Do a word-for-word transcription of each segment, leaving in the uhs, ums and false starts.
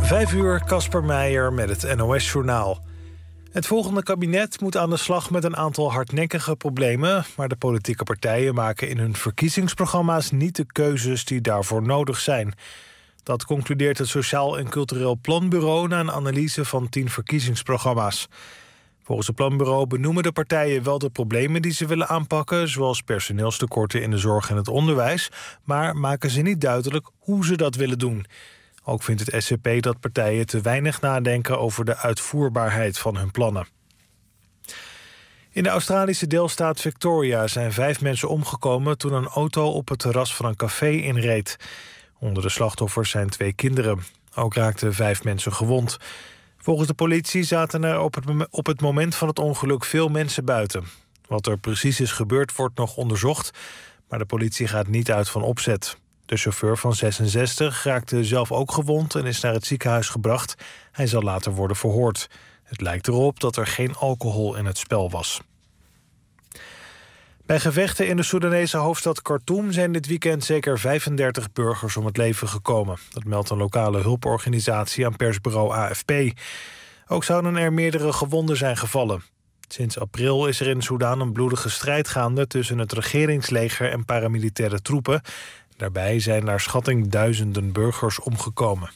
Vijf uur, Casper Meijer met het N O S-journaal. Het volgende kabinet moet aan de slag met een aantal hardnekkige problemen, maar de politieke partijen maken in hun verkiezingsprogramma's niet de keuzes die daarvoor nodig zijn. Dat concludeert het Sociaal en Cultureel Planbureau na een analyse van tien verkiezingsprogramma's. Volgens het planbureau benoemen de partijen wel de problemen die ze willen aanpakken, zoals personeelstekorten in de zorg en het onderwijs, maar maken ze niet duidelijk hoe ze dat willen doen. Ook vindt het S C P dat partijen te weinig nadenken over de uitvoerbaarheid van hun plannen. In de Australische deelstaat Victoria zijn vijf mensen omgekomen toen een auto op het terras van een café inreed. Onder de slachtoffers zijn twee kinderen. Ook raakten vijf mensen gewond. Volgens de politie zaten er op het, op het moment van het ongeluk veel mensen buiten. Wat er precies is gebeurd wordt nog onderzocht, maar de politie gaat niet uit van opzet. De chauffeur van zesenzestig raakte zelf ook gewond en is naar het ziekenhuis gebracht. Hij zal later worden verhoord. Het lijkt erop dat er geen alcohol in het spel was. Bij gevechten in de Soedanese hoofdstad Khartoum zijn dit weekend zeker vijfendertig burgers om het leven gekomen. Dat meldt een lokale hulporganisatie aan persbureau A F P. Ook zouden er meerdere gewonden zijn gevallen. Sinds april is er in Soedan een bloedige strijd gaande tussen het regeringsleger en paramilitaire troepen. Daarbij zijn naar schatting duizenden burgers omgekomen.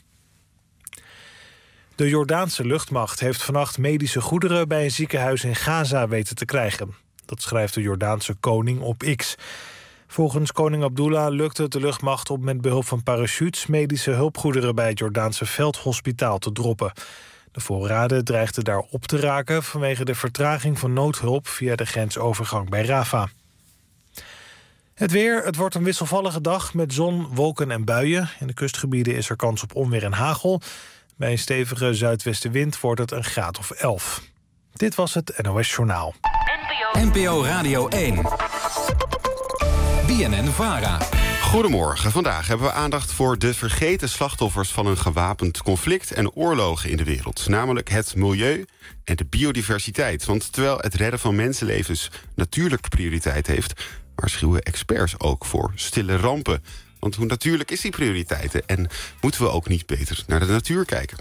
De Jordaanse luchtmacht heeft vannacht medische goederen bij een ziekenhuis in Gaza weten te krijgen. Dat schrijft de Jordaanse koning op X. Volgens koning Abdullah lukte het de luchtmacht om met behulp van parachutes medische hulpgoederen bij het Jordaanse veldhospitaal te droppen. De voorraden dreigden daar op te raken vanwege de vertraging van noodhulp via de grensovergang bij Rafah. Het weer, het wordt een wisselvallige dag met zon, wolken en buien. In de kustgebieden is er kans op onweer en hagel. Bij een stevige zuidwestenwind wordt het een graad of elf. Dit was het N O S-journaal. N P O Radio één. B N N-Vara. Goedemorgen. Vandaag hebben we aandacht voor de vergeten slachtoffers van een gewapend conflict en oorlogen in de wereld. Namelijk het milieu en de biodiversiteit. Want terwijl het redden van mensenlevens natuurlijk prioriteit heeft, waarschuwen experts ook voor stille rampen. Want hoe natuurlijk is die prioriteit? En moeten we ook niet beter naar de natuur kijken?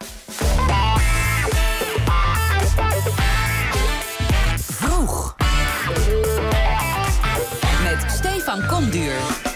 Vroeg. Met Stefan Komduur.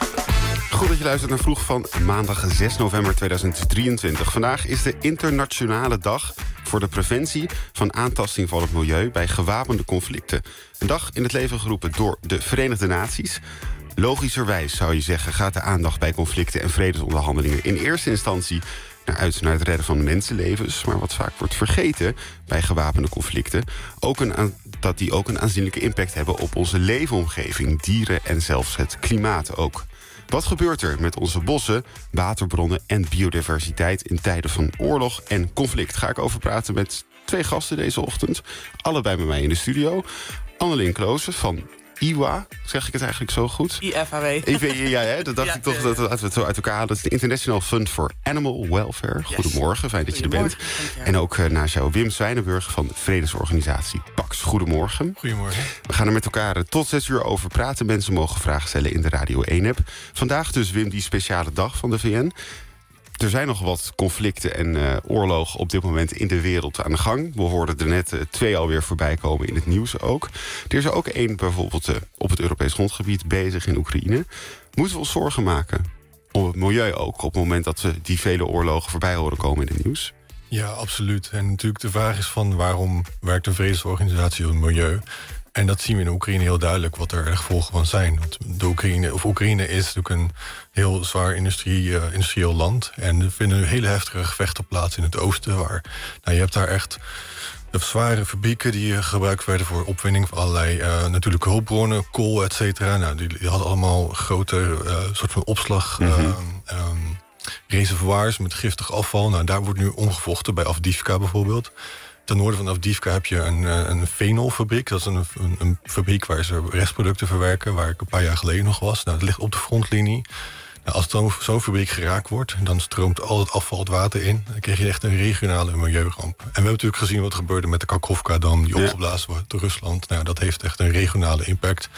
Goed dat je luistert naar Vroeg van maandag zes november tweeduizend drieëntwintig. Vandaag is de internationale dag voor de preventie van aantasting van het milieu bij gewapende conflicten. Een dag in het leven geroepen door de Verenigde Naties. Logischerwijs, zou je zeggen, gaat de aandacht bij conflicten en vredesonderhandelingen in eerste instantie naar uit naar het redden van mensenlevens. Maar wat vaak wordt vergeten bij gewapende conflicten, ook een, dat die ook een aanzienlijke impact hebben op onze leefomgeving, dieren en zelfs het klimaat ook. Wat gebeurt er met onze bossen, waterbronnen en biodiversiteit in tijden van oorlog en conflict? Ga ik over praten met twee gasten deze ochtend. Allebei bij mij in de studio. Annelien Kloosen van I W A, zeg ik het eigenlijk zo goed? I F A W. I V, ja, hè? Dat dacht ja, ik toch, dat we het zo uit elkaar halen. Dat is de International Fund for Animal Welfare. Yes. Goedemorgen, fijn dat je er bent. En ook uh, naast jou Wim Zwijnenburg van de vredesorganisatie Pax. Goedemorgen. Goedemorgen. We gaan er met elkaar tot zes uur over praten. Mensen mogen vragen stellen in de Radio één-app. Vandaag dus, Wim, die speciale dag van de V N. Er zijn nog wat conflicten en uh, oorlogen op dit moment in de wereld aan de gang. We hoorden er net uh, twee alweer voorbij komen in het nieuws ook. Er is er ook één bijvoorbeeld uh, op het Europees grondgebied bezig in Oekraïne. Moeten we ons zorgen maken om het milieu ook op het moment dat we die vele oorlogen voorbij horen komen in het nieuws? Ja, absoluut. En natuurlijk de vraag is van waarom werkt een vredesorganisatie op het milieu? En dat zien we in Oekraïne heel duidelijk wat er de gevolgen van zijn. Want de Oekraïne, of Oekraïne is natuurlijk een heel zwaar industrie, uh, industrieel land. En er vinden nu hele heftige gevechten plaats in het oosten. Waar, nou, je hebt daar echt zware fabrieken die gebruikt werden voor opwinning van allerlei uh, natuurlijke hulpbronnen, kool, et cetera. Nou, die, die hadden allemaal grote uh, soort van opslag. Uh, mm-hmm. um, reservoirs met giftig afval. Nou, daar wordt nu omgevochten, bij Avdiivka bijvoorbeeld. Ten noorden van Avdiivka heb je een, een fenolfabriek. Dat is een, een, een fabriek waar ze restproducten verwerken, waar ik een paar jaar geleden nog was. Nou, dat ligt op de frontlinie. Nou, als zo'n, zo'n fabriek geraakt wordt, dan stroomt al het afval het water in. Dan krijg je echt een regionale milieuramp. En we hebben natuurlijk gezien wat er gebeurde met de Kakhovka-dam, die opgeblazen wordt door Rusland. Nou, dat heeft echt een regionale impact.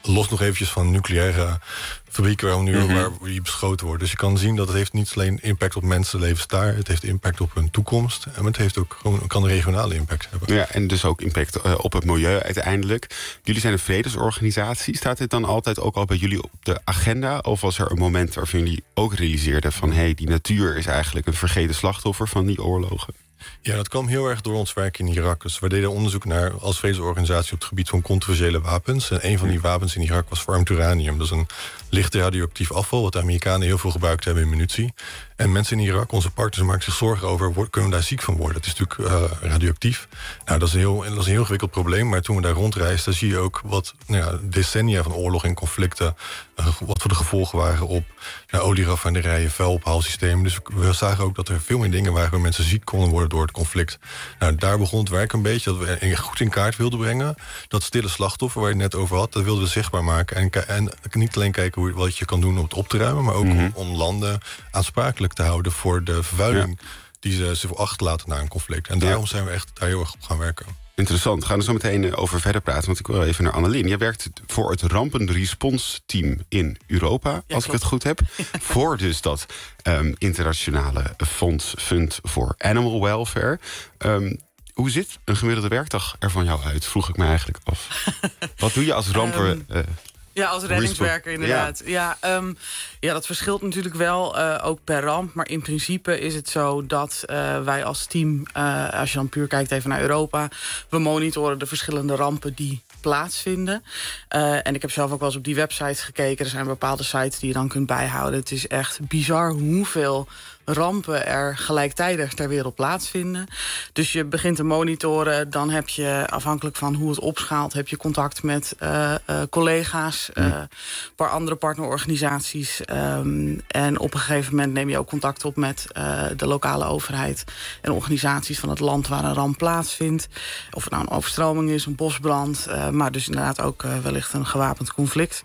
los nog eventjes van nucleaire fabrieken waar, nu, mm-hmm. waar die beschoten worden. Dus je kan zien dat het heeft niet alleen impact op mensenlevens daar, het heeft impact op hun toekomst en het heeft ook gewoon, kan een regionale impact hebben. Ja, en dus ook impact uh, op het milieu uiteindelijk. Jullie zijn een vredesorganisatie. Staat dit dan altijd ook al bij jullie op de agenda? Of was er een moment waarvan jullie ook realiseerden van hé, hey, die natuur is eigenlijk een vergeten slachtoffer van die oorlogen? Ja, dat kwam heel erg door ons werk in Irak. Dus we deden onderzoek naar als vredesorganisatie op het gebied van controversiële wapens. En een van die wapens in Irak was verarmd uranium. Dat is een licht radioactief afval wat de Amerikanen heel veel gebruikt hebben in munitie. En mensen in Irak, onze partners, maken zich zorgen over, kunnen we daar ziek van worden? Het is natuurlijk uh, radioactief. Nou, dat is, een heel, dat is een heel ingewikkeld probleem. Maar toen we daar rondreisden, zie je ook wat nou ja, decennia van oorlog en conflicten, uh, wat voor de gevolgen waren op ja, olieraffinaderijen, vuilophaalsystemen. Dus we zagen ook dat er veel meer dingen waren waar mensen ziek konden worden door het conflict. Nou, daar begon het werk een beetje, dat we goed in kaart wilden brengen. Dat stille slachtoffer waar je het net over had, dat wilden we zichtbaar maken. En, en niet alleen kijken hoe, wat je kan doen om het op te ruimen, maar ook mm-hmm. om, om landen aansprakelijk te houden voor de vervuiling ja. die ze zich achterlaten na een conflict. En daarom ja. zijn we echt daar heel erg op gaan werken. Interessant. We gaan er zo meteen over verder praten, want ik wil even naar Annelien. Jij werkt voor het rampenresponsteam in Europa, ja, als klopt. ik het goed heb. Ja. Voor dus dat um, internationale fonds Fund for Animal Welfare. Um, hoe ziet een gemiddelde werkdag er van jou uit? Vroeg ik me eigenlijk af. Wat doe je als rampen... Um, uh, Ja, als reddingswerker inderdaad. Ja, ja, um, ja, dat verschilt natuurlijk wel, uh, ook per ramp. Maar in principe is het zo dat uh, wij als team, uh, als je dan puur kijkt even naar Europa, we monitoren de verschillende rampen die plaatsvinden. Uh, en ik heb zelf ook wel eens op die websites gekeken. Er zijn bepaalde sites die je dan kunt bijhouden. Het is echt bizar hoeveel rampen er gelijktijdig ter wereld plaatsvinden. Dus je begint te monitoren, dan heb je, afhankelijk van hoe het opschaalt, heb je contact met uh, uh, collega's, uh, een paar andere partnerorganisaties. Um, en op een gegeven moment neem je ook contact op met uh, de lokale overheid en organisaties van het land waar een ramp plaatsvindt. Of het nou een overstroming is, een bosbrand, uh, maar dus inderdaad ook uh, wellicht een gewapend conflict.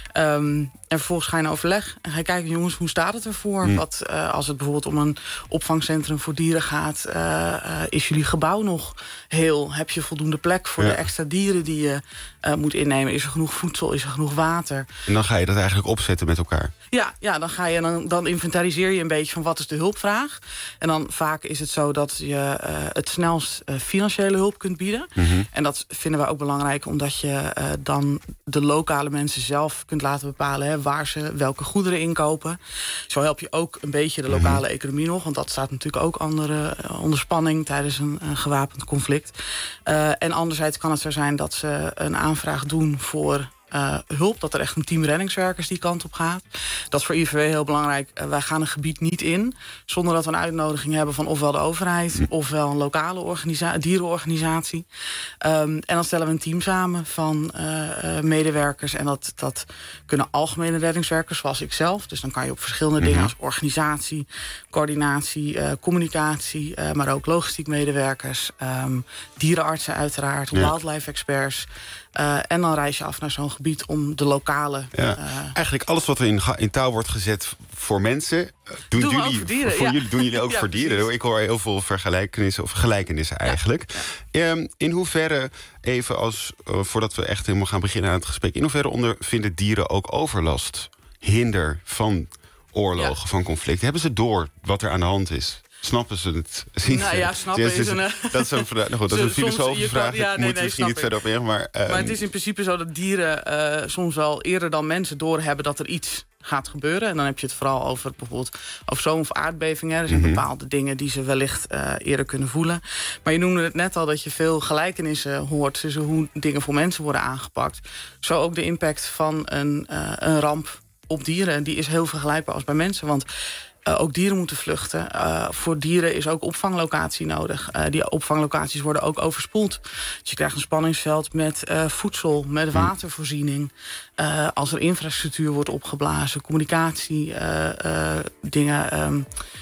Um, en vervolgens ga je naar overleg en ga je kijken, jongens, hoe staat het ervoor? Mm. Wat, uh, als het bijvoorbeeld om een opvangcentrum voor dieren gaat, uh, uh, is jullie gebouw nog heel? Heb je voldoende plek voor ja. de extra dieren die je uh, moet innemen? Is er genoeg voedsel? Is er genoeg water? En dan ga je dat eigenlijk opzetten met elkaar? Ja, ja dan, ga je, dan, dan inventariseer je een beetje van wat is de hulpvraag. En dan vaak is het zo dat je uh, het snelst uh, financiële hulp kunt bieden. Mm-hmm. En dat vinden we ook belangrijk, omdat je uh, dan de lokale mensen zelf kunt laten bepalen, hè, waar ze welke goederen inkopen. Zo help je ook een beetje de lokale mm-hmm. economie nog, want dat staat natuurlijk ook onder, uh, onder spanning tijdens een, een gewapend conflict. Uh, en anderzijds kan het zo zijn dat ze een aanvraag doen voor Uh, hulp, dat er echt een team reddingswerkers die kant op gaat. Dat is voor I V W heel belangrijk. Uh, wij gaan een gebied niet in zonder dat we een uitnodiging hebben van ofwel de overheid, mm. ofwel een lokale organisa- dierenorganisatie. Um, en dan stellen we een team samen van uh, uh, medewerkers. En dat, dat kunnen algemene reddingswerkers, zoals ik zelf. Dus dan kan je op verschillende mm-hmm. dingen als organisatie, coördinatie, uh, communicatie, uh, maar ook logistiek medewerkers, um, dierenartsen uiteraard, ja. wildlife experts. Uh, en dan reis je af naar zo'n gebied om de lokale... Ja. Uh, Eigenlijk alles wat er in, in touw wordt gezet voor mensen, uh, doen, doen jullie, voor dieren, voor ja. jullie, doen jullie ook ja, voor dieren. Precies. Ik hoor heel veel vergelijkenissen of gelijkenissen eigenlijk. Ja. Ja. Um, in hoeverre, even als uh, voordat we echt helemaal gaan beginnen aan het gesprek, in hoeverre ondervinden dieren ook overlast, hinder van oorlogen, ja. van conflicten? Hebben ze door wat er aan de hand is? Snappen ze het? Zien nou ze ja, het? snappen ja, is een... Dat is een, nou goed, dat is een filosofische vraag. Kan, ja, nee, ik moet nee, misschien niet verder op in. Maar, um... maar het is in principe zo dat dieren uh, soms wel eerder dan mensen doorhebben dat er iets gaat gebeuren. En dan heb je het vooral over bijvoorbeeld over zo'n of aardbevingen. Er zijn mm-hmm. bepaalde dingen die ze wellicht uh, eerder kunnen voelen. Maar je noemde het net al dat je veel gelijkenissen hoort tussen hoe dingen voor mensen worden aangepakt. Zo ook de impact van een, uh, een ramp op dieren. Die is heel vergelijkbaar als bij mensen. Want Uh, ook dieren moeten vluchten. Uh, voor dieren is ook opvanglocatie nodig. Uh, die opvanglocaties worden ook overspoeld. Dus je krijgt een spanningsveld met uh, voedsel, met watervoorziening. Uh, als er infrastructuur wordt opgeblazen, communicatie, uh, uh, dingen. Um,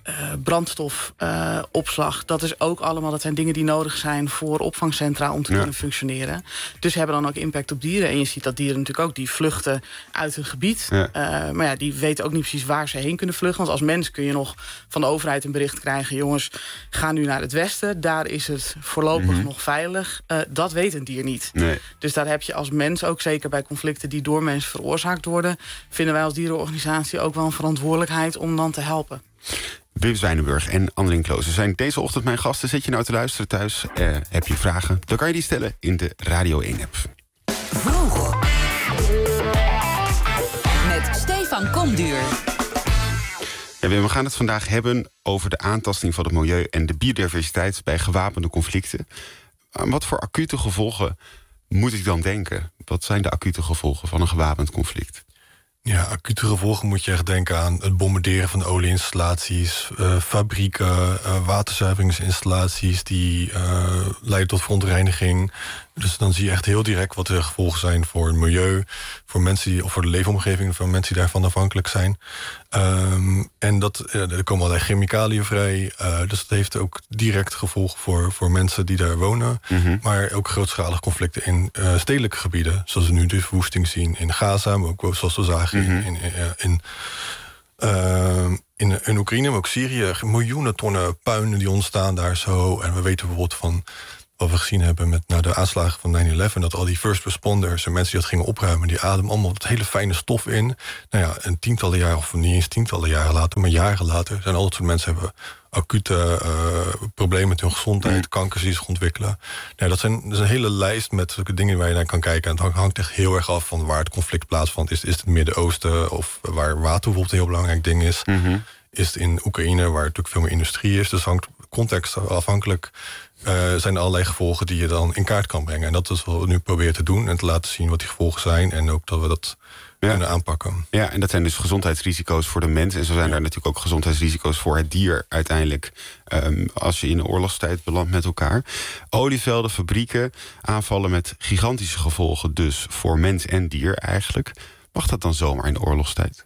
uh, brandstofopslag. Uh, dat is ook allemaal, dat zijn dingen die nodig zijn voor opvangcentra om te ja. kunnen functioneren. Dus hebben dan ook impact op dieren. En je ziet dat dieren natuurlijk ook die vluchten uit hun gebied. Ja. Uh, maar ja, die weten ook niet precies waar ze heen kunnen vluchten. Want als mens kun je nog van de overheid een bericht krijgen: jongens, ga nu naar het westen. Daar is het voorlopig mm-hmm. nog veilig. Uh, dat weet een dier niet. Nee. Dus daar heb je als mens ook, zeker bij conflicten die door mensen veroorzaakt worden, vinden wij als dierenorganisatie ook wel een verantwoordelijkheid om dan te helpen. Wim Zwijnenburg en Annelien Klooster zijn deze ochtend mijn gasten. Zit je nou te luisteren thuis? Uh, heb je vragen? Dan kan je die stellen in de Radio één-app. Vroeg. Met Stefan Komduur. Ja, Wim, we gaan het vandaag hebben over de aantasting van het milieu en de biodiversiteit bij gewapende conflicten. Uh, wat voor acute gevolgen moet ik dan denken? Wat zijn de acute gevolgen van een gewapend conflict? Ja, acute gevolgen moet je echt denken aan het bombarderen van olieinstallaties, uh, fabrieken, uh, waterzuiveringsinstallaties die uh, leiden tot verontreiniging. Dus dan zie je echt heel direct wat de gevolgen zijn voor het milieu, voor mensen die, of voor de leefomgeving van mensen die daarvan afhankelijk zijn. Um, en dat, uh, er komen allerlei chemicaliën vrij. Uh, dus dat heeft ook direct gevolgen voor, voor mensen die daar wonen. Mm-hmm. Maar ook grootschalige conflicten in uh, stedelijke gebieden. Zoals we nu de verwoesting zien in Gaza, maar ook zoals we zagen mm-hmm. in, in, in, uh, in, in Oekraïne, maar ook Syrië. Miljoenen tonnen puin die ontstaan daar zo. En we weten bijvoorbeeld van wat we gezien hebben met nou, de aanslagen van nine eleven... dat al die first responders en mensen die dat gingen opruimen, die ademen allemaal dat hele fijne stof in. Nou ja, een tientallen jaren, of niet eens tientallen jaren later, maar jaren later zijn al dat soort mensen hebben acute uh, problemen met hun gezondheid, kankers die zich ontwikkelen. Nou, dat, zijn, dat is een hele lijst met zulke dingen waar je naar kan kijken. En het hangt echt heel erg af van waar het conflict plaatsvindt. Is, is het Midden-Oosten of waar water bijvoorbeeld een heel belangrijk ding is? Mm-hmm. Is het in Oekraïne, waar natuurlijk veel meer industrie is? Dus hangt context afhankelijk. Uh, zijn er allerlei gevolgen die je dan in kaart kan brengen. En dat is wat we nu proberen te doen en te laten zien wat die gevolgen zijn. En ook dat we dat ja. kunnen aanpakken. Ja, en dat zijn dus gezondheidsrisico's voor de mens. En zo zijn ja. er natuurlijk ook gezondheidsrisico's voor het dier uiteindelijk. Um, als je in de oorlogstijd belandt met elkaar. Olievelden, fabrieken, aanvallen met gigantische gevolgen dus voor mens en dier eigenlijk. Mag dat dan zomaar in de oorlogstijd?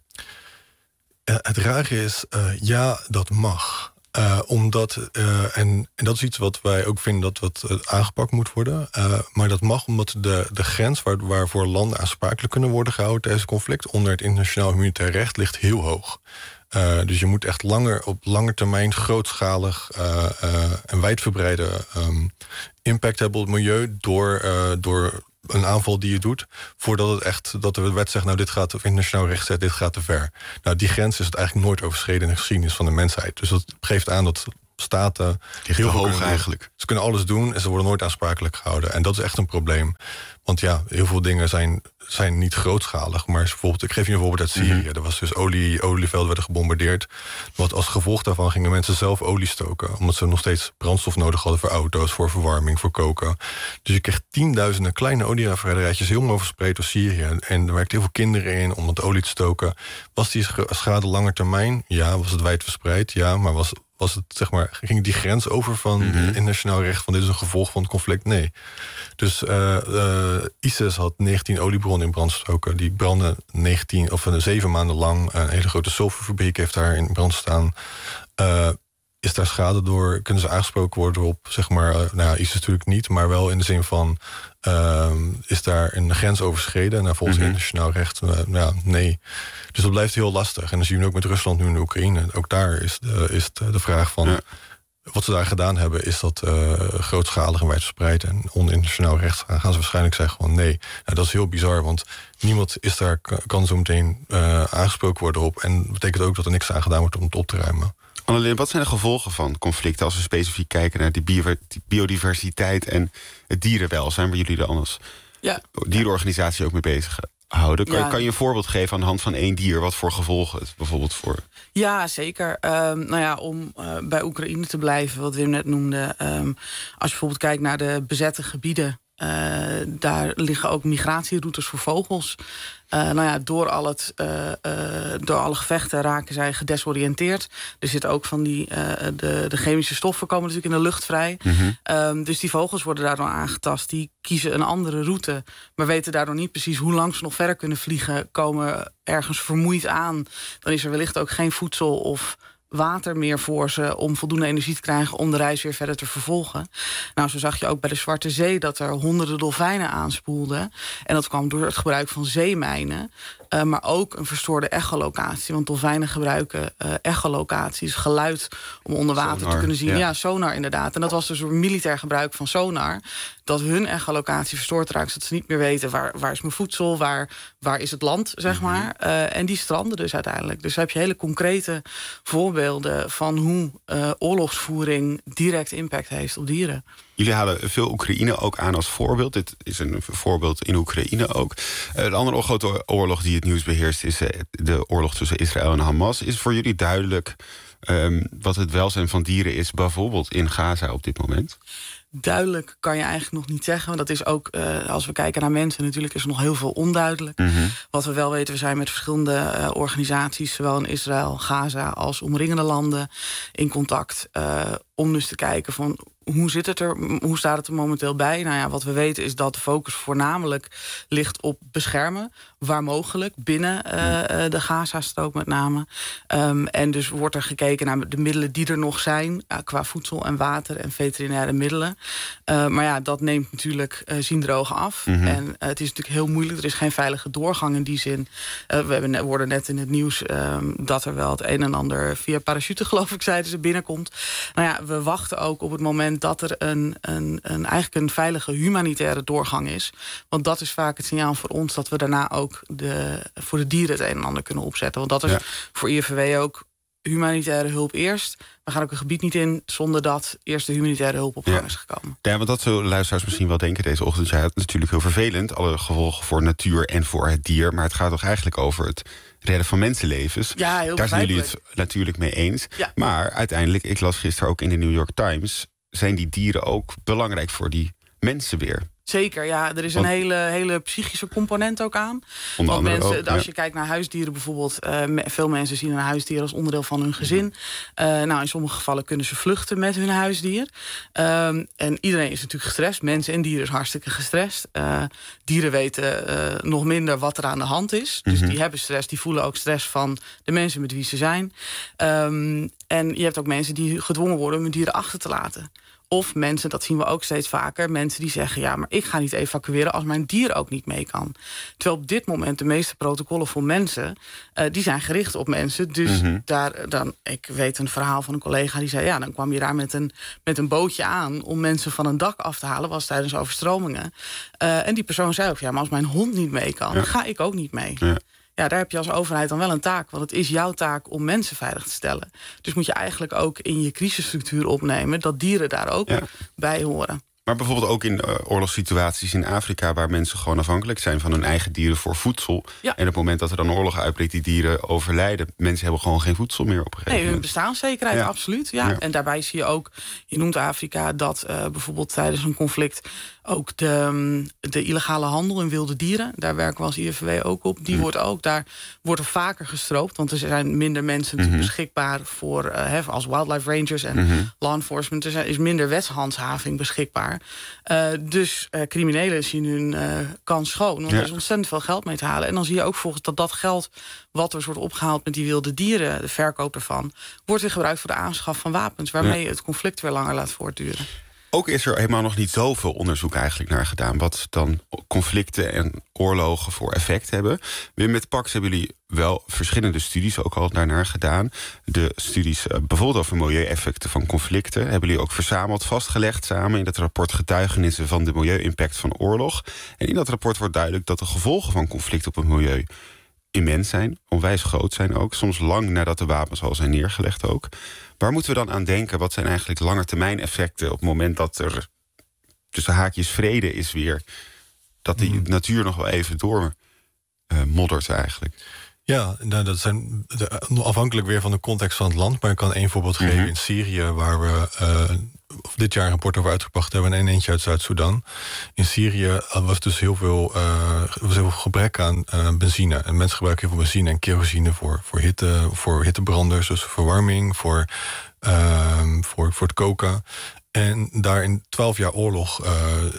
Uh, het rare is, uh, ja, dat mag. Uh, omdat, uh, en, en dat is iets wat wij ook vinden dat wat uh, aangepakt moet worden. Uh, maar dat mag omdat de, de grens waar, waarvoor landen aansprakelijk kunnen worden gehouden tijdens het conflict onder het internationaal humanitair recht ligt heel hoog. Uh, dus je moet echt langer op lange termijn grootschalig uh, uh, en wijdverbreide um, impact hebben op het milieu door, uh, door een aanval die je doet, voordat het echt dat de wet zegt, nou dit gaat, of internationaal recht zegt, dit gaat te ver. Nou, die grens is het eigenlijk nooit overschreden in de geschiedenis van de mensheid. Dus dat geeft aan dat staten heel hoog kunnen, eigenlijk. Ze kunnen alles doen en ze worden nooit aansprakelijk gehouden. En dat is echt een probleem. Want ja, heel veel dingen zijn, zijn niet grootschalig. Maar bijvoorbeeld, ik geef je een voorbeeld uit Syrië. Mm-hmm. Er was dus olie, olievelden werden gebombardeerd. Wat als gevolg daarvan gingen mensen zelf olie stoken. Omdat ze nog steeds brandstof nodig hadden voor auto's, voor verwarming, voor koken. Dus je kreeg tienduizenden kleine olieafrijderijtjes helemaal verspreid door Syrië. En er werkten heel veel kinderen in om dat olie te stoken. Was die schade langer termijn? Ja. Was het wijd verspreid? Ja. Maar was Was het, zeg maar, ging die grens over van mm-hmm. internationaal recht van dit is een gevolg van het conflict? Nee. Dus uh, uh, ISIS had negentien oliebronnen in brand gestoken. Die brandden negentien of zeven maanden lang. Een hele grote sulfurfabriek heeft daar in brand staan. Uh, is daar schade door? Kunnen ze aangesproken worden op, zeg maar, uh, nou, ISIS natuurlijk niet, maar wel in de zin van uh, is daar een grens overschreden? Nou, volgens mm-hmm. internationaal recht, uh, nou, nee. Dus dat blijft heel lastig. En dan zien we ook met Rusland nu in de Oekraïne. Ook daar is de, is de, de vraag van ja. wat ze daar gedaan hebben, is dat uh, grootschalig en wijdverspreid. En onder internationaal recht gaan ze waarschijnlijk zeggen van nee. Nou, dat is heel bizar, want niemand is daar, kan zo meteen uh, aangesproken worden op. En dat betekent ook dat er niks aan gedaan wordt om het op te ruimen. Annelien, wat zijn de gevolgen van conflicten als we specifiek kijken naar die, bio, die biodiversiteit en het dierenwelzijn, waar jullie er anders ja. dierenorganisatie ook mee bezig houden? Kan, ja. kan je een voorbeeld geven aan de hand van één dier wat voor gevolgen het bijvoorbeeld voor? Ja, zeker. Um, nou ja, om uh, bij Oekraïne te blijven, wat Wim net noemde. Um, als je bijvoorbeeld kijkt naar de bezette gebieden, Uh, daar liggen ook migratieroutes voor vogels. Uh, nou ja, door, al het, uh, uh, door alle gevechten raken zij gedesoriënteerd. Er zit ook van die, uh, de, de chemische stoffen komen natuurlijk in de lucht vrij. Mm-hmm. Um, dus die vogels worden daardoor aangetast. Die kiezen een andere route, maar weten daardoor niet precies hoe lang ze nog verder kunnen vliegen. Komen ergens vermoeid aan. Dan is er wellicht ook geen voedsel of water meer voor ze om voldoende energie te krijgen om de reis weer verder te vervolgen. Nou, zo zag je ook bij de Zwarte Zee dat er honderden dolfijnen aanspoelden. En dat kwam door het gebruik van zeemijnen. Uh, maar ook een verstoorde echolocatie. Want dolfijnen gebruiken uh, echolocatie, dus geluid om onder water sonar, te kunnen zien. Ja. ja, sonar inderdaad. En dat was dus door militair gebruik van sonar, dat hun echolocatie verstoord raakt, zodat ze niet meer weten waar, waar is mijn voedsel, waar, waar is het land, zeg maar. Uh, en die stranden dus uiteindelijk. Dus dan heb je hele concrete voorbeelden van hoe uh, oorlogsvoering direct impact heeft op dieren. Jullie halen veel Oekraïne ook aan als voorbeeld. Dit is een voorbeeld in Oekraïne ook. Uh, de andere grote oorlog die het nieuws beheerst is uh, de oorlog tussen Israël en Hamas. Is voor jullie duidelijk um, wat het welzijn van dieren is, bijvoorbeeld in Gaza op dit moment? Duidelijk kan je eigenlijk nog niet zeggen. Want dat is ook, uh, als we kijken naar mensen, natuurlijk is er nog heel veel onduidelijk. Mm-hmm. Wat we wel weten, we zijn met verschillende uh, organisaties, zowel in Israël, Gaza als omringende landen, in contact. Uh, om dus te kijken van hoe zit het er, hoe staat het er momenteel bij? Nou ja, wat we weten is dat de focus voornamelijk ligt op beschermen, waar mogelijk, binnen uh, de Gaza-strook met name. Um, en dus wordt er gekeken naar de middelen die er nog zijn, uh, qua voedsel en water en veterinaire middelen. Uh, maar ja, dat neemt natuurlijk uh, ziendrogen af. Mm-hmm. En uh, het is natuurlijk heel moeilijk. Er is geen veilige doorgang in die zin. Uh, we hebben, worden net in het nieuws um, dat er wel het een en ander via parachute, geloof ik, zeiden ze, binnenkomt. Nou ja, we wachten ook op het moment dat er een, een, een, eigenlijk een veilige humanitaire doorgang is. Want dat is vaak het signaal voor ons dat we daarna ook de, voor de dieren het een en ander kunnen opzetten. Want dat is ja. voor I F W ook humanitaire hulp eerst. We gaan ook een gebied niet in zonder dat eerst de humanitaire hulp op gang ja. is gekomen. Ja, want dat zullen luisteraars misschien wel denken deze ochtend. Ja, het is natuurlijk heel vervelend, alle gevolgen voor natuur en voor het dier. Maar het gaat toch eigenlijk over het redden van mensenlevens. Ja, heel Daar zijn jullie het natuurlijk mee eens. Ja. Maar uiteindelijk, ik las gisteren ook in de New York Times, zijn die dieren ook belangrijk voor die mensen weer. Zeker, ja. Er is een Want, hele, hele psychische component ook aan. Want mensen, ook, als ja. je kijkt naar huisdieren bijvoorbeeld, uh, veel mensen zien een huisdier als onderdeel van hun gezin. Uh, nou, in sommige gevallen kunnen ze vluchten met hun huisdier. Um, en iedereen is natuurlijk gestrest. Mensen en dieren is hartstikke gestrest. Uh, dieren weten uh, nog minder wat er aan de hand is. Dus mm-hmm. die hebben stress, die voelen ook stress van de mensen met wie ze zijn. Um, en je hebt ook mensen die gedwongen worden om hun dieren achter te laten. Of mensen, dat zien we ook steeds vaker, mensen die zeggen, ja, maar ik ga niet evacueren als mijn dier ook niet mee kan. Terwijl op dit moment de meeste protocollen voor mensen, uh, die zijn gericht op mensen. Dus mm-hmm. daar dan, ik weet een verhaal van een collega die zei, ja, dan kwam je daar met een, met een bootje aan om mensen van een dak af te halen, was tijdens overstromingen. Uh, en die persoon zei ook, ja, maar als mijn hond niet mee kan, ja. ga ik ook niet mee. Ja. Ja, daar heb je als overheid dan wel een taak. Want het is jouw taak om mensen veilig te stellen. Dus moet je eigenlijk ook in je crisisstructuur opnemen dat dieren daar ook ja. bij horen. Maar bijvoorbeeld ook in uh, oorlogssituaties in Afrika, waar mensen gewoon afhankelijk zijn van hun eigen dieren voor voedsel. Ja. En op het moment dat er dan oorlog uitbreekt, die dieren overlijden. Mensen hebben gewoon geen voedsel meer op een gegeven Nee, hun moment. bestaanszekerheid, Ja. absoluut. Ja. Ja. En daarbij zie je ook, je noemt Afrika, dat uh, bijvoorbeeld tijdens een conflict ook de, de illegale handel in wilde dieren, daar werken we als I F W ook op, die mm. wordt ook, daar wordt er vaker gestroopt. Want er zijn minder mensen mm-hmm. beschikbaar voor, uh, hè, als wildlife rangers en mm-hmm. law enforcement. Er is minder wetshandhaving beschikbaar. Uh, dus uh, criminelen zien hun uh, kans schoon. Want ja. er is ontzettend veel geld mee te halen. En dan zie je ook volgens dat dat geld wat er wordt opgehaald met die wilde dieren, de verkoop ervan, wordt weer gebruikt voor de aanschaf van wapens, waarmee ja. je het conflict weer langer laat voortduren. Ook is er helemaal nog niet zoveel onderzoek eigenlijk naar gedaan wat dan conflicten en oorlogen voor effect hebben. Weer met Pax hebben jullie wel verschillende studies ook al daarnaar gedaan. De studies uh, bijvoorbeeld over milieueffecten van conflicten hebben jullie ook verzameld, vastgelegd samen in het rapport Getuigenissen van de milieu-impact van oorlog. En in dat rapport wordt duidelijk dat de gevolgen van conflict op het milieu immens zijn, onwijs groot zijn ook, soms lang nadat de wapens al zijn neergelegd ook. Waar moeten we dan aan denken? Wat zijn eigenlijk langetermijn effecten op het moment dat er tussen haakjes vrede is weer, dat die mm. natuur nog wel even door uh, moddert eigenlijk? Ja, nou, dat zijn de, afhankelijk weer van de context van het land. Maar ik kan één voorbeeld mm-hmm. geven in Syrië, waar we uh, dit jaar een rapport over uitgebracht hebben, en eentje uit Zuid-Soedan. In Syrië was dus heel veel, uh, was heel veel gebrek aan uh, benzine. En mensen gebruiken heel veel benzine en kerosine voor, voor, hitte, voor hittebranders, dus verwarming, voor, uh, voor, voor het koken. En daar in twaalf jaar oorlog Uh,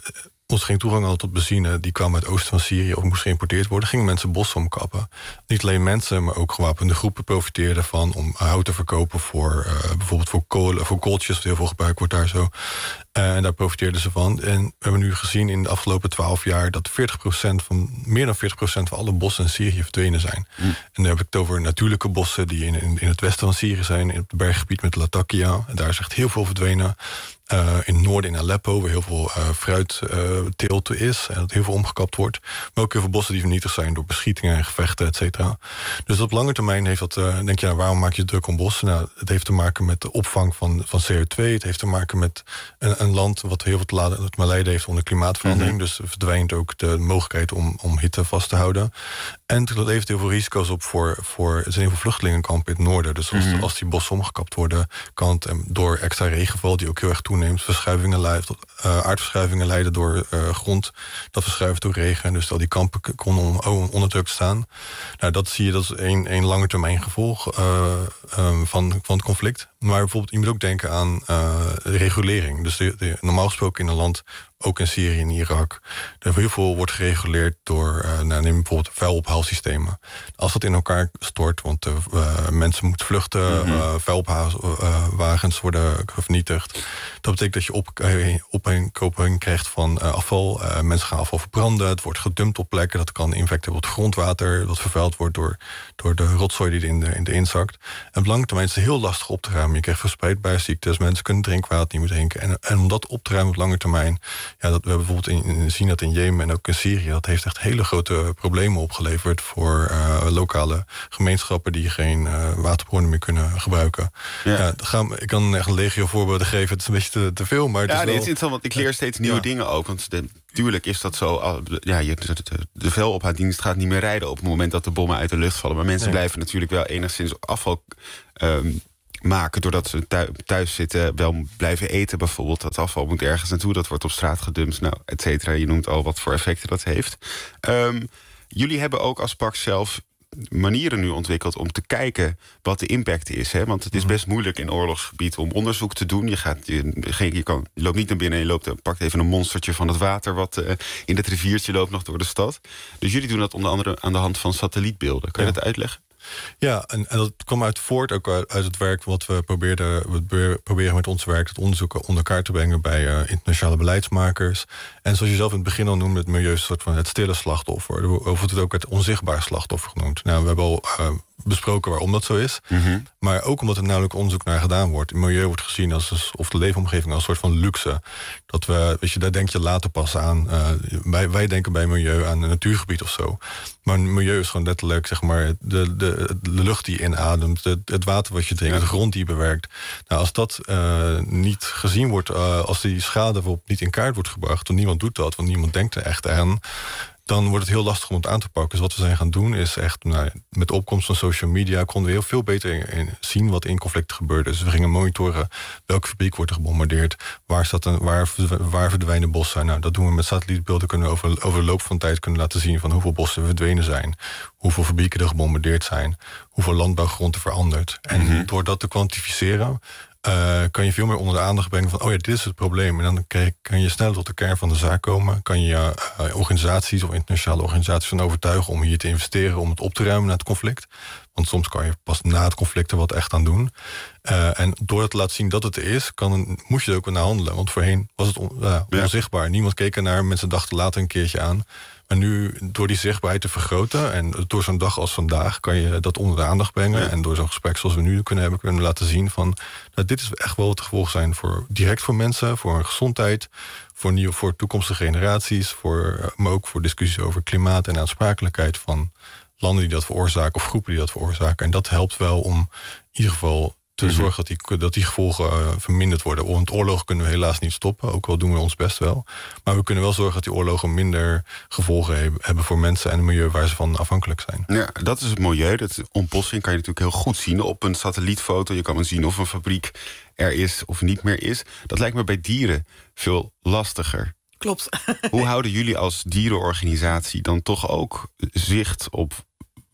ons geen toegang hadden tot benzine, die kwam uit het oosten van Syrië of moest geïmporteerd worden, gingen mensen bossen omkappen. Niet alleen mensen, maar ook gewapende groepen profiteerden ervan om hout te verkopen voor uh, bijvoorbeeld voor kolen, voor kooltjes, wat heel veel gebruikt wordt daar zo. Uh, en daar profiteerden ze van. En we hebben nu gezien in de afgelopen twaalf jaar dat veertig procent van, meer dan veertig procent van alle bossen in Syrië verdwenen zijn. Mm. En dan heb ik het over natuurlijke bossen die in, in, in het westen van Syrië zijn, in het berggebied met Latakia. En daar is echt heel veel verdwenen. Uh, in het noorden in Aleppo, waar heel veel uh, fruitteelt uh, is en dat heel veel omgekapt wordt. Maar ook heel veel bossen die vernietigd zijn door beschietingen en gevechten, et cetera. Dus op lange termijn heeft dat, uh, denk je, nou, waarom maak je druk om bossen? Nou, het heeft te maken met de opvang van, van C O twee. Het heeft te maken met een, een land wat heel veel te laden, het maar lijden heeft onder klimaatverandering. Mm-hmm. Dus verdwijnt ook de mogelijkheid om, om hitte vast te houden. En het levert heel veel risico's op voor, voor er zijn heel veel vluchtelingenkampen in het noorden. Dus als, mm-hmm. als die bossen omgekapt worden, kan het door extra regenval, die ook heel erg toeneemt, verschuivingen leiden, uh, aardverschuivingen leiden door uh, grond. Dat verschuift door regen. En dus al die kampen konden on, onder druk staan. Nou, dat zie je, dat is één, één lange termijn gevolg uh, um, van, van het conflict. Maar bijvoorbeeld, je moet ook denken aan uh, regulering. Dus de, de, normaal gesproken in een land, ook in Syrië en Irak, er heel veel wordt gereguleerd door, uh, nou, neem bijvoorbeeld vuilophaalsystemen. Als dat in elkaar stort, want uh, uh, mensen moeten vluchten, mm-hmm. uh, vuilopwagens uh, worden vernietigd. Dat betekent dat je op, uh, opeenkoping krijgt van uh, afval. Uh, mensen gaan afval verbranden, het wordt gedumpt op plekken. Dat kan impact hebben op het grondwater, dat vervuild wordt door, door de rotzooi die er in de, in de inzakt. En op lange termijn is het heel lastig op te ruimen. Je krijgt verspreidbare ziektes, mensen kunnen drinkwater niet meer drinken. En, en om dat op te ruimen op lange termijn, ja, dat we hebben bijvoorbeeld in, in, zien dat in Jemen en ook in Syrië, dat heeft echt hele grote problemen opgeleverd voor uh, lokale gemeenschappen die geen uh, waterbronnen meer kunnen gebruiken. Ja. Ja, gaan, ik kan echt een legio voorbeelden geven, het is een beetje te, te veel, maar het ja, is wel... nee, het is interessant, want ik leer steeds nieuwe ja. dingen ook. Want de, tuurlijk is dat zo. Ja, je, de, de, de vuilophaaldienst gaat niet meer rijden op het moment dat de bommen uit de lucht vallen. Maar mensen nee. blijven natuurlijk wel enigszins afval Um, maken doordat ze thuis zitten, wel blijven eten bijvoorbeeld. Dat afval moet ergens naartoe, dat wordt op straat gedumpt, nou, et cetera. Je noemt al wat voor effecten dat heeft. Um, jullie hebben ook als P A C zelf manieren nu ontwikkeld om te kijken wat de impact is. Hè? Want het is best moeilijk in oorlogsgebied om onderzoek te doen. Je, gaat, je, je, kan, je loopt niet naar binnen en je loopt, pakt even een monstertje van het water wat uh, in het riviertje loopt nog door de stad. Dus jullie doen dat onder andere aan de hand van satellietbeelden. Kan je ja. dat uitleggen? Ja, en, en dat kwam uit voort ook uit, uit het werk wat we probeerden, we proberen met ons werk het onderzoek onder elkaar te brengen bij uh, internationale beleidsmakers. En zoals je zelf in het begin al noemde, het milieu is een soort van het stille slachtoffer. Of wordt het ook het onzichtbaar slachtoffer genoemd. Nou, we hebben al uh, besproken waarom dat zo is. Mm-hmm. Maar ook omdat er nauwelijks onderzoek naar gedaan wordt. Het milieu wordt gezien als, of de leefomgeving als een soort van luxe. Dat we, weet je, daar denk je later pas aan. Uh, wij, wij denken bij milieu aan een natuurgebied of zo. Maar een milieu is gewoon letterlijk, zeg maar, de, de, de lucht die je inademt, de, het water wat je drinkt, ja. de grond die je bewerkt. Nou, als dat uh, niet gezien wordt, uh, als die schade niet in kaart wordt gebracht, want niemand doet dat, want niemand denkt er echt aan, dan wordt het heel lastig om het aan te pakken. Dus wat we zijn gaan doen is echt, nou, met de opkomst van social media konden we heel veel beter in, in zien wat in conflicten gebeurde. Dus we gingen monitoren welke fabriek wordt er gebombardeerd, waar, staat een, waar, waar verdwijnen bossen. Nou, dat doen we met satellietbeelden, kunnen we over, over de loop van tijd kunnen laten zien van hoeveel bossen verdwenen zijn, hoeveel fabrieken er gebombardeerd zijn, hoeveel landbouwgrond er verandert. En mm-hmm. door dat te kwantificeren, Uh, kan je veel meer onder de aandacht brengen van, oh ja, dit is het probleem. En dan kan je, kan je sneller tot de kern van de zaak komen. Kan je uh, organisaties of internationale organisaties van overtuigen om hier te investeren, om het op te ruimen na het conflict. Want soms kan je pas na het conflict er wat echt aan doen. Uh, en door het te laten zien dat het er is, kan, moet je er ook naar handelen. Want voorheen was het on, uh, onzichtbaar. Ja. Niemand keek ernaar, mensen dachten later een keertje aan. Maar nu, door die zichtbaarheid te vergroten, en door zo'n dag als vandaag kan je dat onder de aandacht brengen. Ja. En door zo'n gesprek zoals we nu kunnen hebben, kunnen we laten zien van, nou, dit is echt wel het gevolg zijn voor direct voor mensen, voor hun gezondheid, voor, nieuwe, voor toekomstige generaties, voor, maar ook voor discussies over klimaat en aansprakelijkheid van landen die dat veroorzaken of groepen die dat veroorzaken. En dat helpt wel om in ieder geval te mm-hmm. zorgen dat die, dat die gevolgen uh, verminderd worden. Want oorlogen kunnen we helaas niet stoppen, ook al doen we ons best wel. Maar we kunnen wel zorgen dat die oorlogen minder gevolgen he- hebben voor mensen en het milieu waar ze van afhankelijk zijn. Ja, dat is het milieu. Dat ontbossing kan je natuurlijk heel goed zien op een satellietfoto. Je kan wel zien of een fabriek er is of niet meer is. Dat lijkt me bij dieren veel lastiger. Klopt. Hoe houden jullie als dierenorganisatie dan toch ook zicht op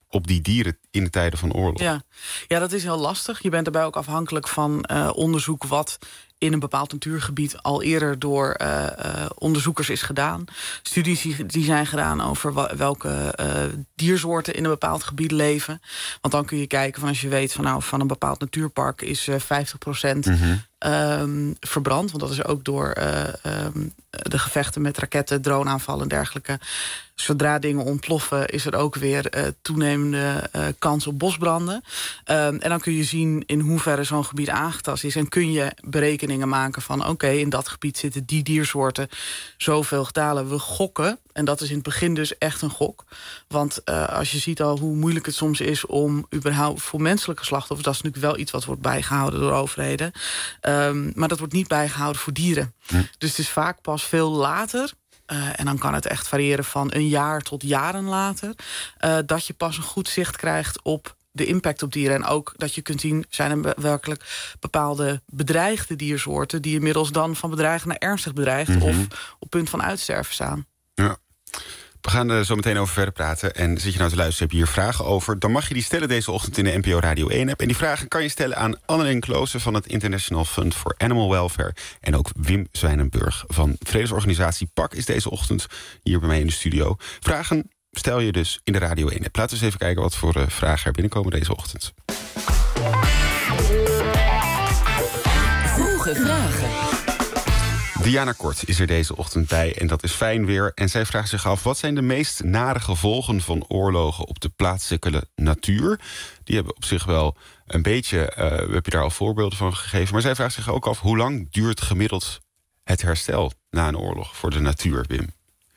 op die dieren in de tijden van oorlog. Ja. ja, dat is heel lastig. Je bent daarbij ook afhankelijk van uh, onderzoek wat in een bepaald natuurgebied al eerder door uh, uh, onderzoekers is gedaan. Studies die, die zijn gedaan over wa- welke uh, diersoorten in een bepaald gebied leven. Want dan kun je kijken van als je weet van nou van een bepaald natuurpark is uh, vijftig procent mm-hmm. um, verbrand. Want dat is ook door uh, um, de gevechten met raketten, droneaanvallen en dergelijke. Zodra dingen ontploffen is er ook weer uh, toenemende uh, kans op bosbranden. Um, en dan kun je zien in hoeverre zo'n gebied aangetast is. En kun je berekeningen maken van oké, okay, in dat gebied zitten die diersoorten zoveel getalen. We gokken, en dat is in het begin dus echt een gok. Want uh, als je ziet al hoe moeilijk het soms is om überhaupt voor menselijke slachtoffers, dat is natuurlijk wel iets wat wordt bijgehouden door overheden. Um, maar dat wordt niet bijgehouden voor dieren. Hm. Dus het is vaak pas veel later. Uh, en dan kan het echt variëren van een jaar tot jaren later. Uh, dat je pas een goed zicht krijgt op de impact op dieren. En ook dat je kunt zien, zijn er werkelijk bepaalde bedreigde diersoorten die inmiddels dan van bedreigd naar ernstig bedreigd mm-hmm. of op punt van uitsterven staan. Ja. We gaan er zo meteen over verder praten. En zit je nou te luisteren, heb je hier vragen over, dan mag je die stellen deze ochtend in de N P O Radio één app. En die vragen kan je stellen aan Annelien Kloosen van het International Fund for Animal Welfare. En ook Wim Zwijnenburg van vredesorganisatie P A C is deze ochtend hier bij mij in de studio. Vragen stel je dus in de Radio één app. Laten we eens even kijken wat voor uh, vragen er binnenkomen deze ochtend. Vroege vragen. Diana Kort is er deze ochtend bij en dat is fijn weer. En zij vraagt zich af, wat zijn de meest nare gevolgen van oorlogen op de plaatselijke natuur? Die hebben op zich wel een beetje, uh, heb je daar al voorbeelden van gegeven. Maar zij vraagt zich ook af, hoe lang duurt gemiddeld het herstel na een oorlog voor de natuur, Wim?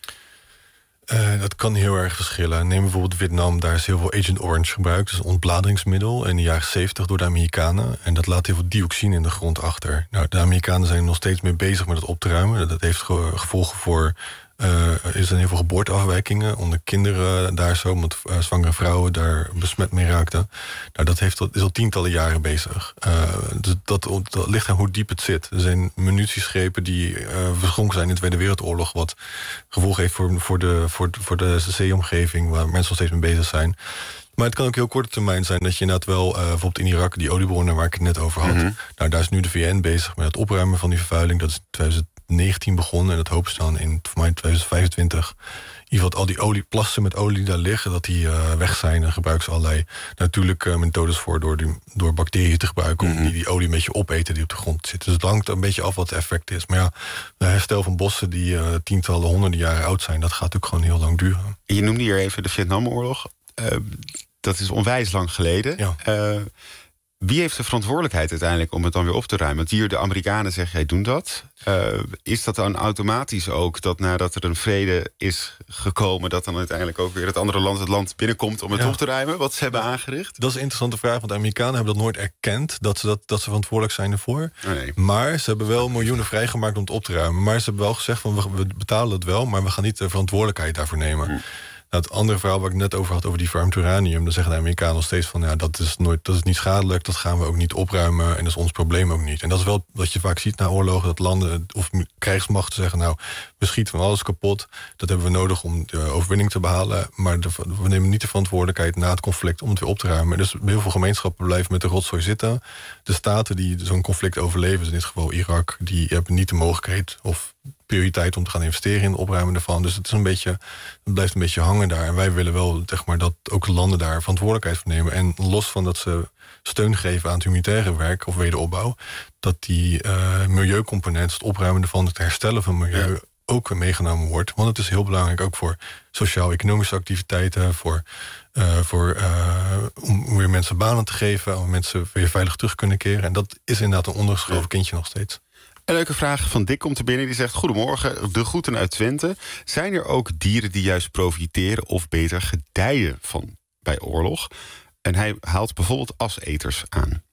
Uh, dat kan heel erg verschillen. Neem bijvoorbeeld Vietnam, daar is heel veel Agent Orange gebruikt. Dat is een ontbladeringsmiddel in de jaren zeventig door de Amerikanen. En dat laat heel veel dioxine in de grond achter. Nou, de Amerikanen zijn nog steeds mee bezig met het op te ruimen. Dat heeft ge- gevolgen voor... Uh, er zijn heel veel geboorteafwijkingen onder kinderen daar zo, omdat uh, zwangere vrouwen daar besmet mee raakten. Nou, dat heeft, is al tientallen jaren bezig. Uh, dus dat, dat ligt aan hoe diep het zit. Er zijn munitieschepen die uh, verschonken zijn in de Tweede Wereldoorlog, wat gevolgen heeft voor, voor, de, voor, voor de zeeomgeving, waar mensen nog steeds mee bezig zijn. Maar het kan ook heel korte termijn zijn dat je inderdaad wel, uh, bijvoorbeeld in Irak, die oliebronnen waar ik het net over had. Mm-hmm. Nou, daar is nu de V N bezig met het opruimen van die vervuiling. Dat is in twintig negentien begonnen en dat hopen ze dan in voor mij twintig vijfentwintig. In ieder geval al die olie, plassen met olie daar liggen, dat die uh, weg zijn. En gebruiken ze allerlei natuurlijk uh, methodes voor door, die, door bacteriën te gebruiken, mm-hmm. die die olie een beetje opeten die op de grond zit. Dus het hangt een beetje af wat het effect is. Maar ja, het herstel van bossen die uh, tientallen, honderden jaren oud zijn, dat gaat ook gewoon heel lang duren. Je noemde hier even de Vietnamoorlog. Uh, dat is onwijs lang geleden. Ja. Uh, Wie heeft de verantwoordelijkheid uiteindelijk om het dan weer op te ruimen? Want hier de Amerikanen zeggen, jij doet dat. Uh, is dat dan automatisch ook dat nadat er een vrede is gekomen, dat dan uiteindelijk ook weer het andere land het land binnenkomt om het ja. op te ruimen? Wat ze hebben aangericht? Dat is een interessante vraag, want de Amerikanen hebben dat nooit erkend, dat ze, dat, dat ze verantwoordelijk zijn ervoor. Oh nee. Maar ze hebben wel miljoenen vrijgemaakt om het op te ruimen. Maar ze hebben wel gezegd, van, we, we betalen het wel, maar we gaan niet de verantwoordelijkheid daarvoor nemen. Hm. Nou, het andere verhaal waar ik net over had, over die verarmd uranium, dan zeggen de Amerikanen nog steeds van, ja, dat is nooit, dat is niet schadelijk, dat gaan we ook niet opruimen en dat is ons probleem ook niet. En dat is wel wat je vaak ziet na oorlogen, dat landen of krijgsmachten zeggen, nou, we schieten van alles kapot, dat hebben we nodig om de overwinning te behalen, maar de, we nemen niet de verantwoordelijkheid na het conflict om het weer op te ruimen. Dus heel veel gemeenschappen blijven met de rotzooi zitten. De staten die zo'n conflict overleven, in dit geval Irak, die hebben niet de mogelijkheid of prioriteit om te gaan investeren in het opruimen ervan. Dus het is een beetje, het blijft een beetje hangen daar. En wij willen wel, zeg maar, dat ook de landen daar verantwoordelijkheid voor nemen. En los van dat ze steun geven aan het humanitaire werk of wederopbouw, dat die uh, milieucomponent, het opruimen ervan, het herstellen van milieu, ja. ook meegenomen wordt. Want het is heel belangrijk ook voor sociaal-economische activiteiten, voor, uh, voor uh, om weer mensen banen te geven, om mensen weer veilig terug kunnen keren. En dat is inderdaad een ondergeschoven ja. kindje nog steeds. Een leuke vraag van Dick komt er binnen. Die zegt, goedemorgen, de groeten uit Twente. Zijn er ook dieren die juist profiteren of beter gedijen van bij oorlog? En hij haalt bijvoorbeeld aseters aan.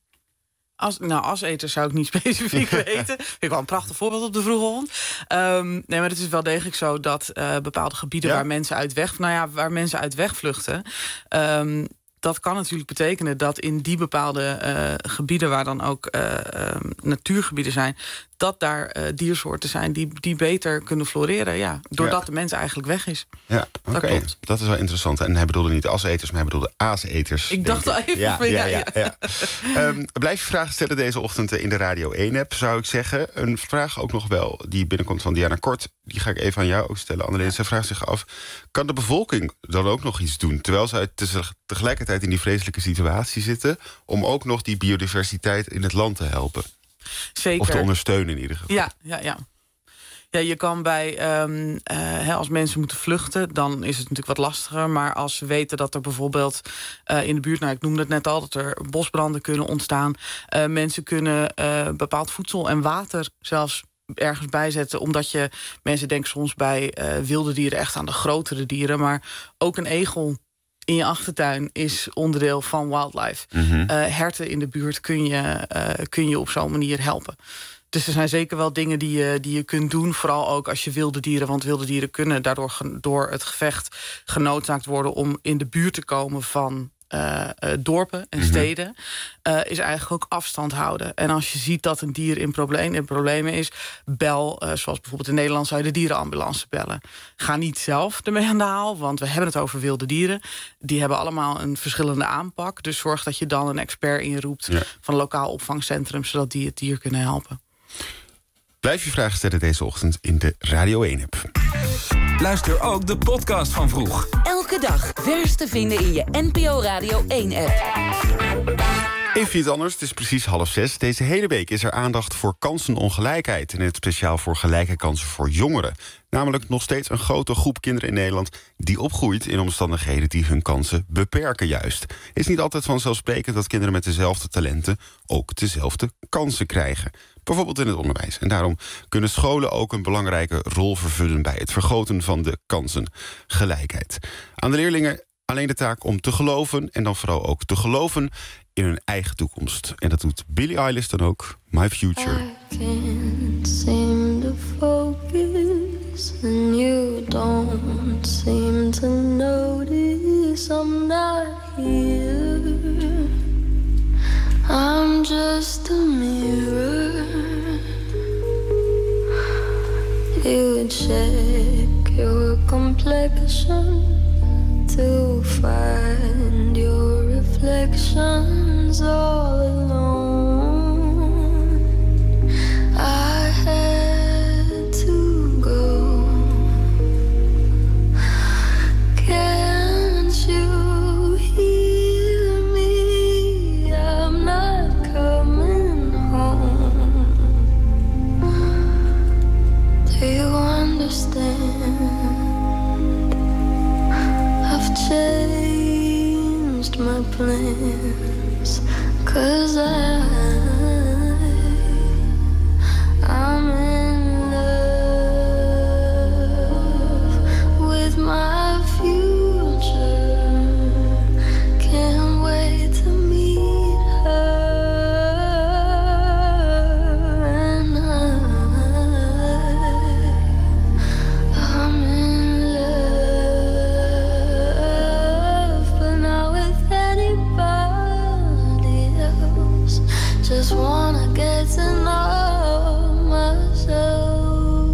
As, nou, aseters zou ik niet specifiek weten. Vind ik wel een prachtig voorbeeld op de vroege hond. Um, nee, maar het is wel degelijk zo dat uh, bepaalde gebieden ja? waar mensen uit weg, nou ja, waar mensen uit wegvluchten, Um, dat kan natuurlijk betekenen dat in die bepaalde uh, gebieden... waar dan ook uh, uh, natuurgebieden zijn... dat daar uh, diersoorten zijn die, die beter kunnen floreren. Ja, doordat ja. de mens eigenlijk weg is. Ja, oké. Okay. Dat, dat is wel interessant. En hij bedoelde niet aseters, maar hij bedoelde aaseters. Ik dacht al even ja, van ja. ja. ja, ja. um, blijf je vragen stellen deze ochtend in de Radio één-app, zou ik zeggen. Een vraag ook nog wel die binnenkomt van Diana Kort. Die ga ik even aan jou ook stellen. Annelien, zij vraagt zich af... kan de bevolking dan ook nog iets doen... terwijl zij tegelijkertijd in die vreselijke situatie zitten... om ook nog die biodiversiteit in het land te helpen? Zeker. Of te ondersteunen in ieder geval. Ja, ja, ja. Ja, je kan bij, um, uh, hè, als mensen moeten vluchten... dan is het natuurlijk wat lastiger. Maar als ze weten dat er bijvoorbeeld uh, in de buurt... nou, ik noemde het net al, dat er bosbranden kunnen ontstaan. Uh, mensen kunnen uh, bepaald voedsel en water zelfs ergens bijzetten. Omdat je, mensen denken soms bij uh, wilde dieren echt aan de grotere dieren. Maar ook een egel in je achtertuin is onderdeel van wildlife. Mm-hmm. Uh, herten in de buurt kun je, uh, kun je op zo'n manier helpen. Dus er zijn zeker wel dingen die je, die je kunt doen. Vooral ook als je wilde dieren... want wilde dieren kunnen daardoor ge, door het gevecht genoodzaakt worden... om in de buurt te komen van uh, uh, dorpen en mm-hmm. steden... Uh, is eigenlijk ook afstand houden. En als je ziet dat een dier in, probleem, in problemen is... bel, uh, zoals bijvoorbeeld in Nederland... zou je de dierenambulance bellen. Ga niet zelf ermee aan de haal, want we hebben het over wilde dieren. Die hebben allemaal een verschillende aanpak. Dus zorg dat je dan een expert inroept... Ja. van een lokaal opvangcentrum... zodat die het dier kunnen helpen. Blijf je vragen stellen deze ochtend in de Radio één-app. Luister ook de podcast van Vroeg. Elke dag vers te vinden in je N P O Radio één-app. Even iets anders, het is precies half zes. Deze hele week is er aandacht voor kansenongelijkheid... en het speciaal voor gelijke kansen voor jongeren. Namelijk nog steeds een grote groep kinderen in Nederland... die opgroeit in omstandigheden die hun kansen beperken juist. Het is niet altijd vanzelfsprekend dat kinderen met dezelfde talenten... ook dezelfde kansen krijgen. Bijvoorbeeld in het onderwijs. En daarom kunnen scholen ook een belangrijke rol vervullen... bij het vergroten van de kansengelijkheid. Aan de leerlingen alleen de taak om te geloven... en dan vooral ook te geloven in hun eigen toekomst. En dat doet Billie Eilish dan ook. My Future. I can't seem to focus and you don't seem to notice I'm not here. I'm just a mirror. You check your complexion to find your reflections all alone. I had to go. Can't you hear me? I'm not coming home. Do you understand? I've changed my plans, 'cause I, I'm in love with my future. Can't wait to meet her. And I, I'm in love, but not with anybody else. Just wanna get to know myself.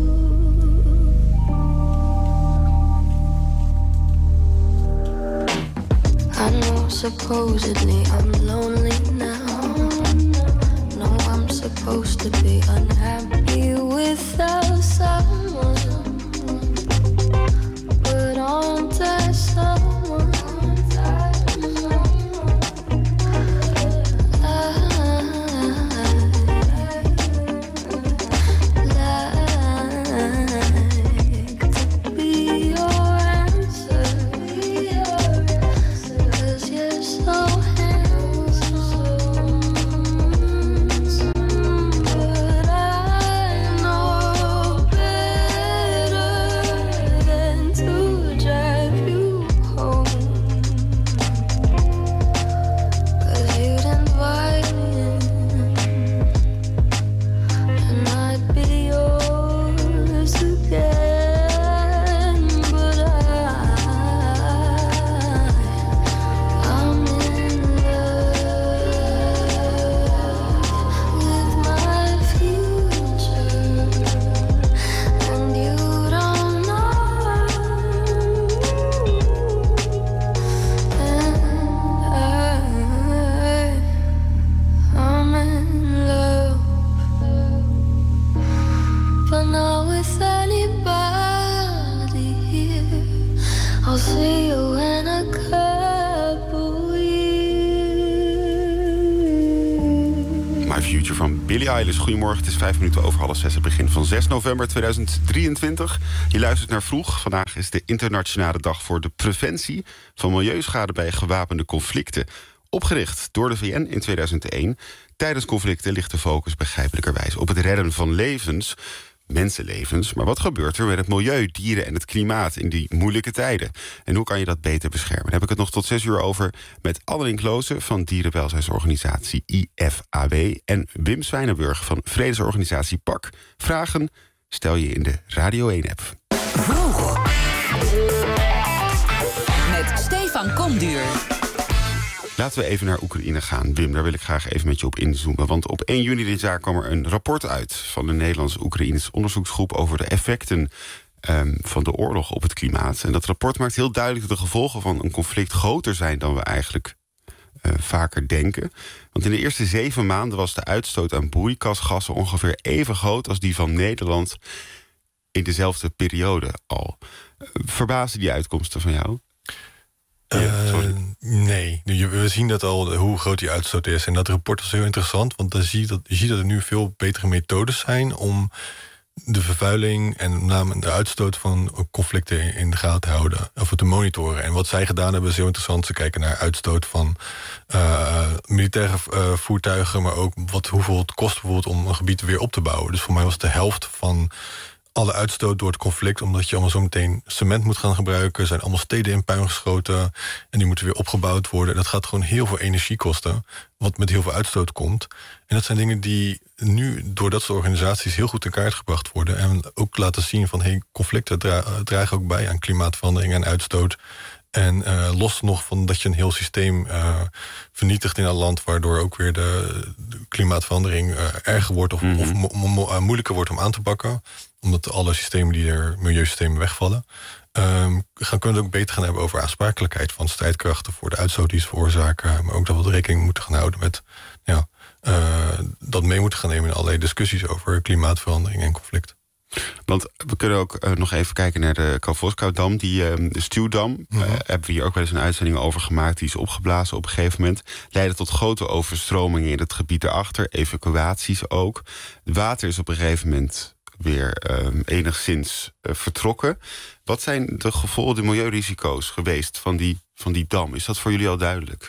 I know supposedly I'm lonely now. No, I'm supposed to be unhappy without someone. But aren't I someone? So handsome. Billie Eilish, goedemorgen. Het is vijf minuten over half zes. Het begin van zes november tweeduizend drieëntwintig. Je luistert naar Vroeg. Vandaag is de internationale dag voor de preventie van milieuschade bij gewapende conflicten. Opgericht door de V N in tweeduizend één. Tijdens conflicten ligt de focus begrijpelijkerwijs op het redden van levens, mensenlevens. Maar wat gebeurt er met het milieu, dieren en het klimaat in die moeilijke tijden? En hoe kan je dat beter beschermen? Daar heb ik het nog tot zes uur over met Annelien Kloosen van dierenwelzijnsorganisatie I F A W en Wim Zwijnenburg van vredesorganisatie P A C. Vragen stel je in de Radio één-app. Vroeg. Met Stefan Komduur. Laten we even naar Oekraïne gaan. Wim, daar wil ik graag even met je op inzoomen. Want op één juni dit jaar kwam er een rapport uit van de Nederlands-Oekraïnse onderzoeksgroep over de effecten um, van de oorlog op het klimaat. En dat rapport maakt heel duidelijk dat de gevolgen van een conflict groter zijn dan we eigenlijk uh, vaker denken. Want in de eerste zeven maanden was de uitstoot aan broeikasgassen ongeveer even groot als die van Nederland in dezelfde periode al. Uh, verbazen die uitkomsten van jou? Ja, uh, nee, we zien dat al hoe groot die uitstoot is. En dat rapport was heel interessant, want dan zie je dat, je ziet dat er nu veel betere methodes zijn om de vervuiling en met name de uitstoot van conflicten in de gaten te houden of te monitoren. En wat zij gedaan hebben is heel interessant. Ze kijken naar uitstoot van uh, militaire uh, voertuigen, maar ook wat, hoeveel het kost bijvoorbeeld om een gebied weer op te bouwen. Dus voor mij was het de helft van alle uitstoot door het conflict, omdat je allemaal zo meteen cement moet gaan gebruiken. Er zijn allemaal steden in puin geschoten en die moeten weer opgebouwd worden. Dat gaat gewoon heel veel energie kosten, wat met heel veel uitstoot komt. En dat zijn dingen die nu door dat soort organisaties heel goed in kaart gebracht worden. En ook laten zien van hey, conflicten dra- dragen ook bij aan klimaatverandering en uitstoot. En uh, los nog van dat je een heel systeem uh, vernietigt in een land, waardoor ook weer de, de klimaatverandering uh, erger wordt of, mm-hmm. of mo- mo- mo- moeilijker wordt om aan te pakken, omdat alle systemen die er, milieusystemen wegvallen. Um, gaan, kunnen we het ook beter gaan hebben over aansprakelijkheid van strijdkrachten voor de uitstoot die ze veroorzaken. Maar ook dat we rekening moeten gaan houden met ja, uh, dat mee moeten gaan nemen in allerlei discussies over klimaatverandering en conflict. Want we kunnen ook uh, nog even kijken naar de Kalvoskau-dam, die uh, de Stuwdam. Mm-hmm. Uh, hebben we hier ook wel eens een uitzending over gemaakt. Die is opgeblazen op een gegeven moment. Leidde tot grote overstromingen in het gebied erachter. Evacuaties ook. Het water is op een gegeven moment weer um, enigszins uh, vertrokken. Wat zijn de gevolgen, de milieurisico's geweest van die, van die dam? Is dat voor jullie al duidelijk?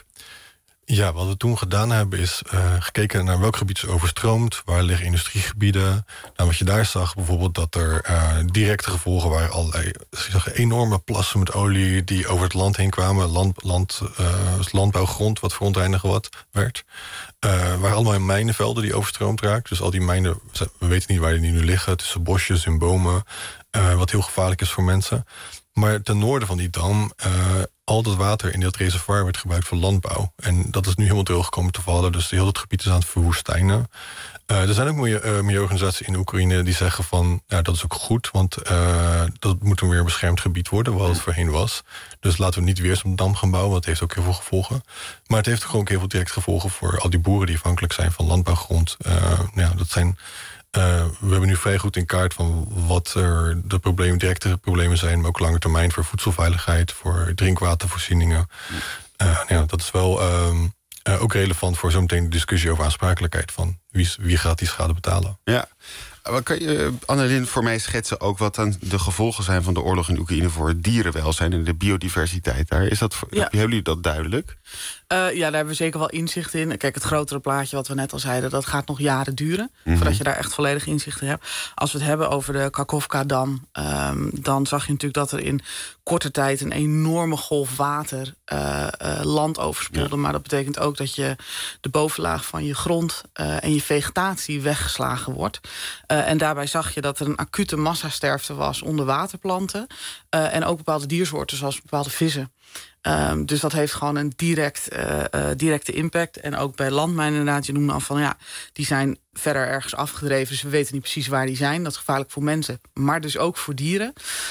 Ja, wat we toen gedaan hebben is uh, gekeken naar welk gebied is overstroomd, waar liggen industriegebieden. Nou, wat je daar zag, bijvoorbeeld dat er uh, directe gevolgen waren, allerlei je zag enorme plassen met olie die over het land heen kwamen, land, land, uh, landbouwgrond wat verontreinigd wat werd. Uh, waren allemaal in mijnenvelden die overstroomd raakten. Dus al die mijnen, we weten niet waar die nu liggen, tussen bosjes en bomen, uh, wat heel gevaarlijk is voor mensen. Maar ten noorden van die dam, uh, al dat water in dat reservoir werd gebruikt voor landbouw. En dat is nu helemaal drooggekomen te vallen. Dus heel dat gebied is aan het verwoestijnen. Uh, er zijn ook milieu, uh, milieuorganisaties in Oekraïne die zeggen van, ja, dat is ook goed, want uh, dat moet een weer een beschermd gebied worden, wat het voorheen was. Dus laten we niet weer zo'n dam gaan bouwen, want het heeft ook heel veel gevolgen. Maar het heeft ook gewoon heel veel direct gevolgen voor al die boeren die afhankelijk zijn van landbouwgrond. Uh, ja, dat zijn Uh, we hebben nu vrij goed in kaart van wat er de problemen, directe problemen zijn, maar ook lange termijn voor voedselveiligheid, voor drinkwatervoorzieningen. Uh, ja, dat is wel uh, uh, ook relevant voor zometeen de discussie over aansprakelijkheid van wie, wie gaat die schade betalen. Ja. Maar kan je, Annelien, voor mij schetsen ook wat dan de gevolgen zijn van de oorlog in Oekraïne voor het dierenwelzijn en de biodiversiteit daar? Is dat, ja. Hebben jullie dat duidelijk? Uh, ja, daar hebben we zeker wel inzicht in. Kijk, het grotere plaatje wat we net al zeiden, dat gaat nog jaren duren, mm-hmm. voordat je daar echt volledig inzicht in hebt. Als we het hebben over de Kakhovka-dam, um, dan zag je natuurlijk dat er in korte tijd een enorme golf water uh, uh, land overspoelde. Ja. Maar dat betekent ook dat je de bovenlaag van je grond uh, en je vegetatie weggeslagen wordt. Uh, en daarbij zag je dat er een acute massasterfte was onder waterplanten. Uh, en ook bepaalde diersoorten, zoals bepaalde vissen. Um, dus dat heeft gewoon een direct, uh, uh, directe impact. En ook bij landmijnen inderdaad, je noemde al van, ja, die zijn verder ergens afgedreven, dus we weten niet precies waar die zijn. Dat is gevaarlijk voor mensen, maar dus ook voor dieren.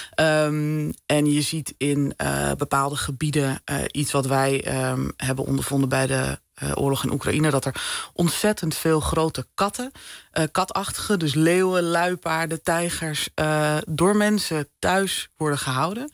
Um, en je ziet in uh, bepaalde gebieden uh, iets wat wij um, hebben ondervonden bij de Uh, oorlog in Oekraïne, dat er ontzettend veel grote katten, uh, katachtige, dus leeuwen, luipaarden, tijgers, uh, door mensen thuis worden gehouden.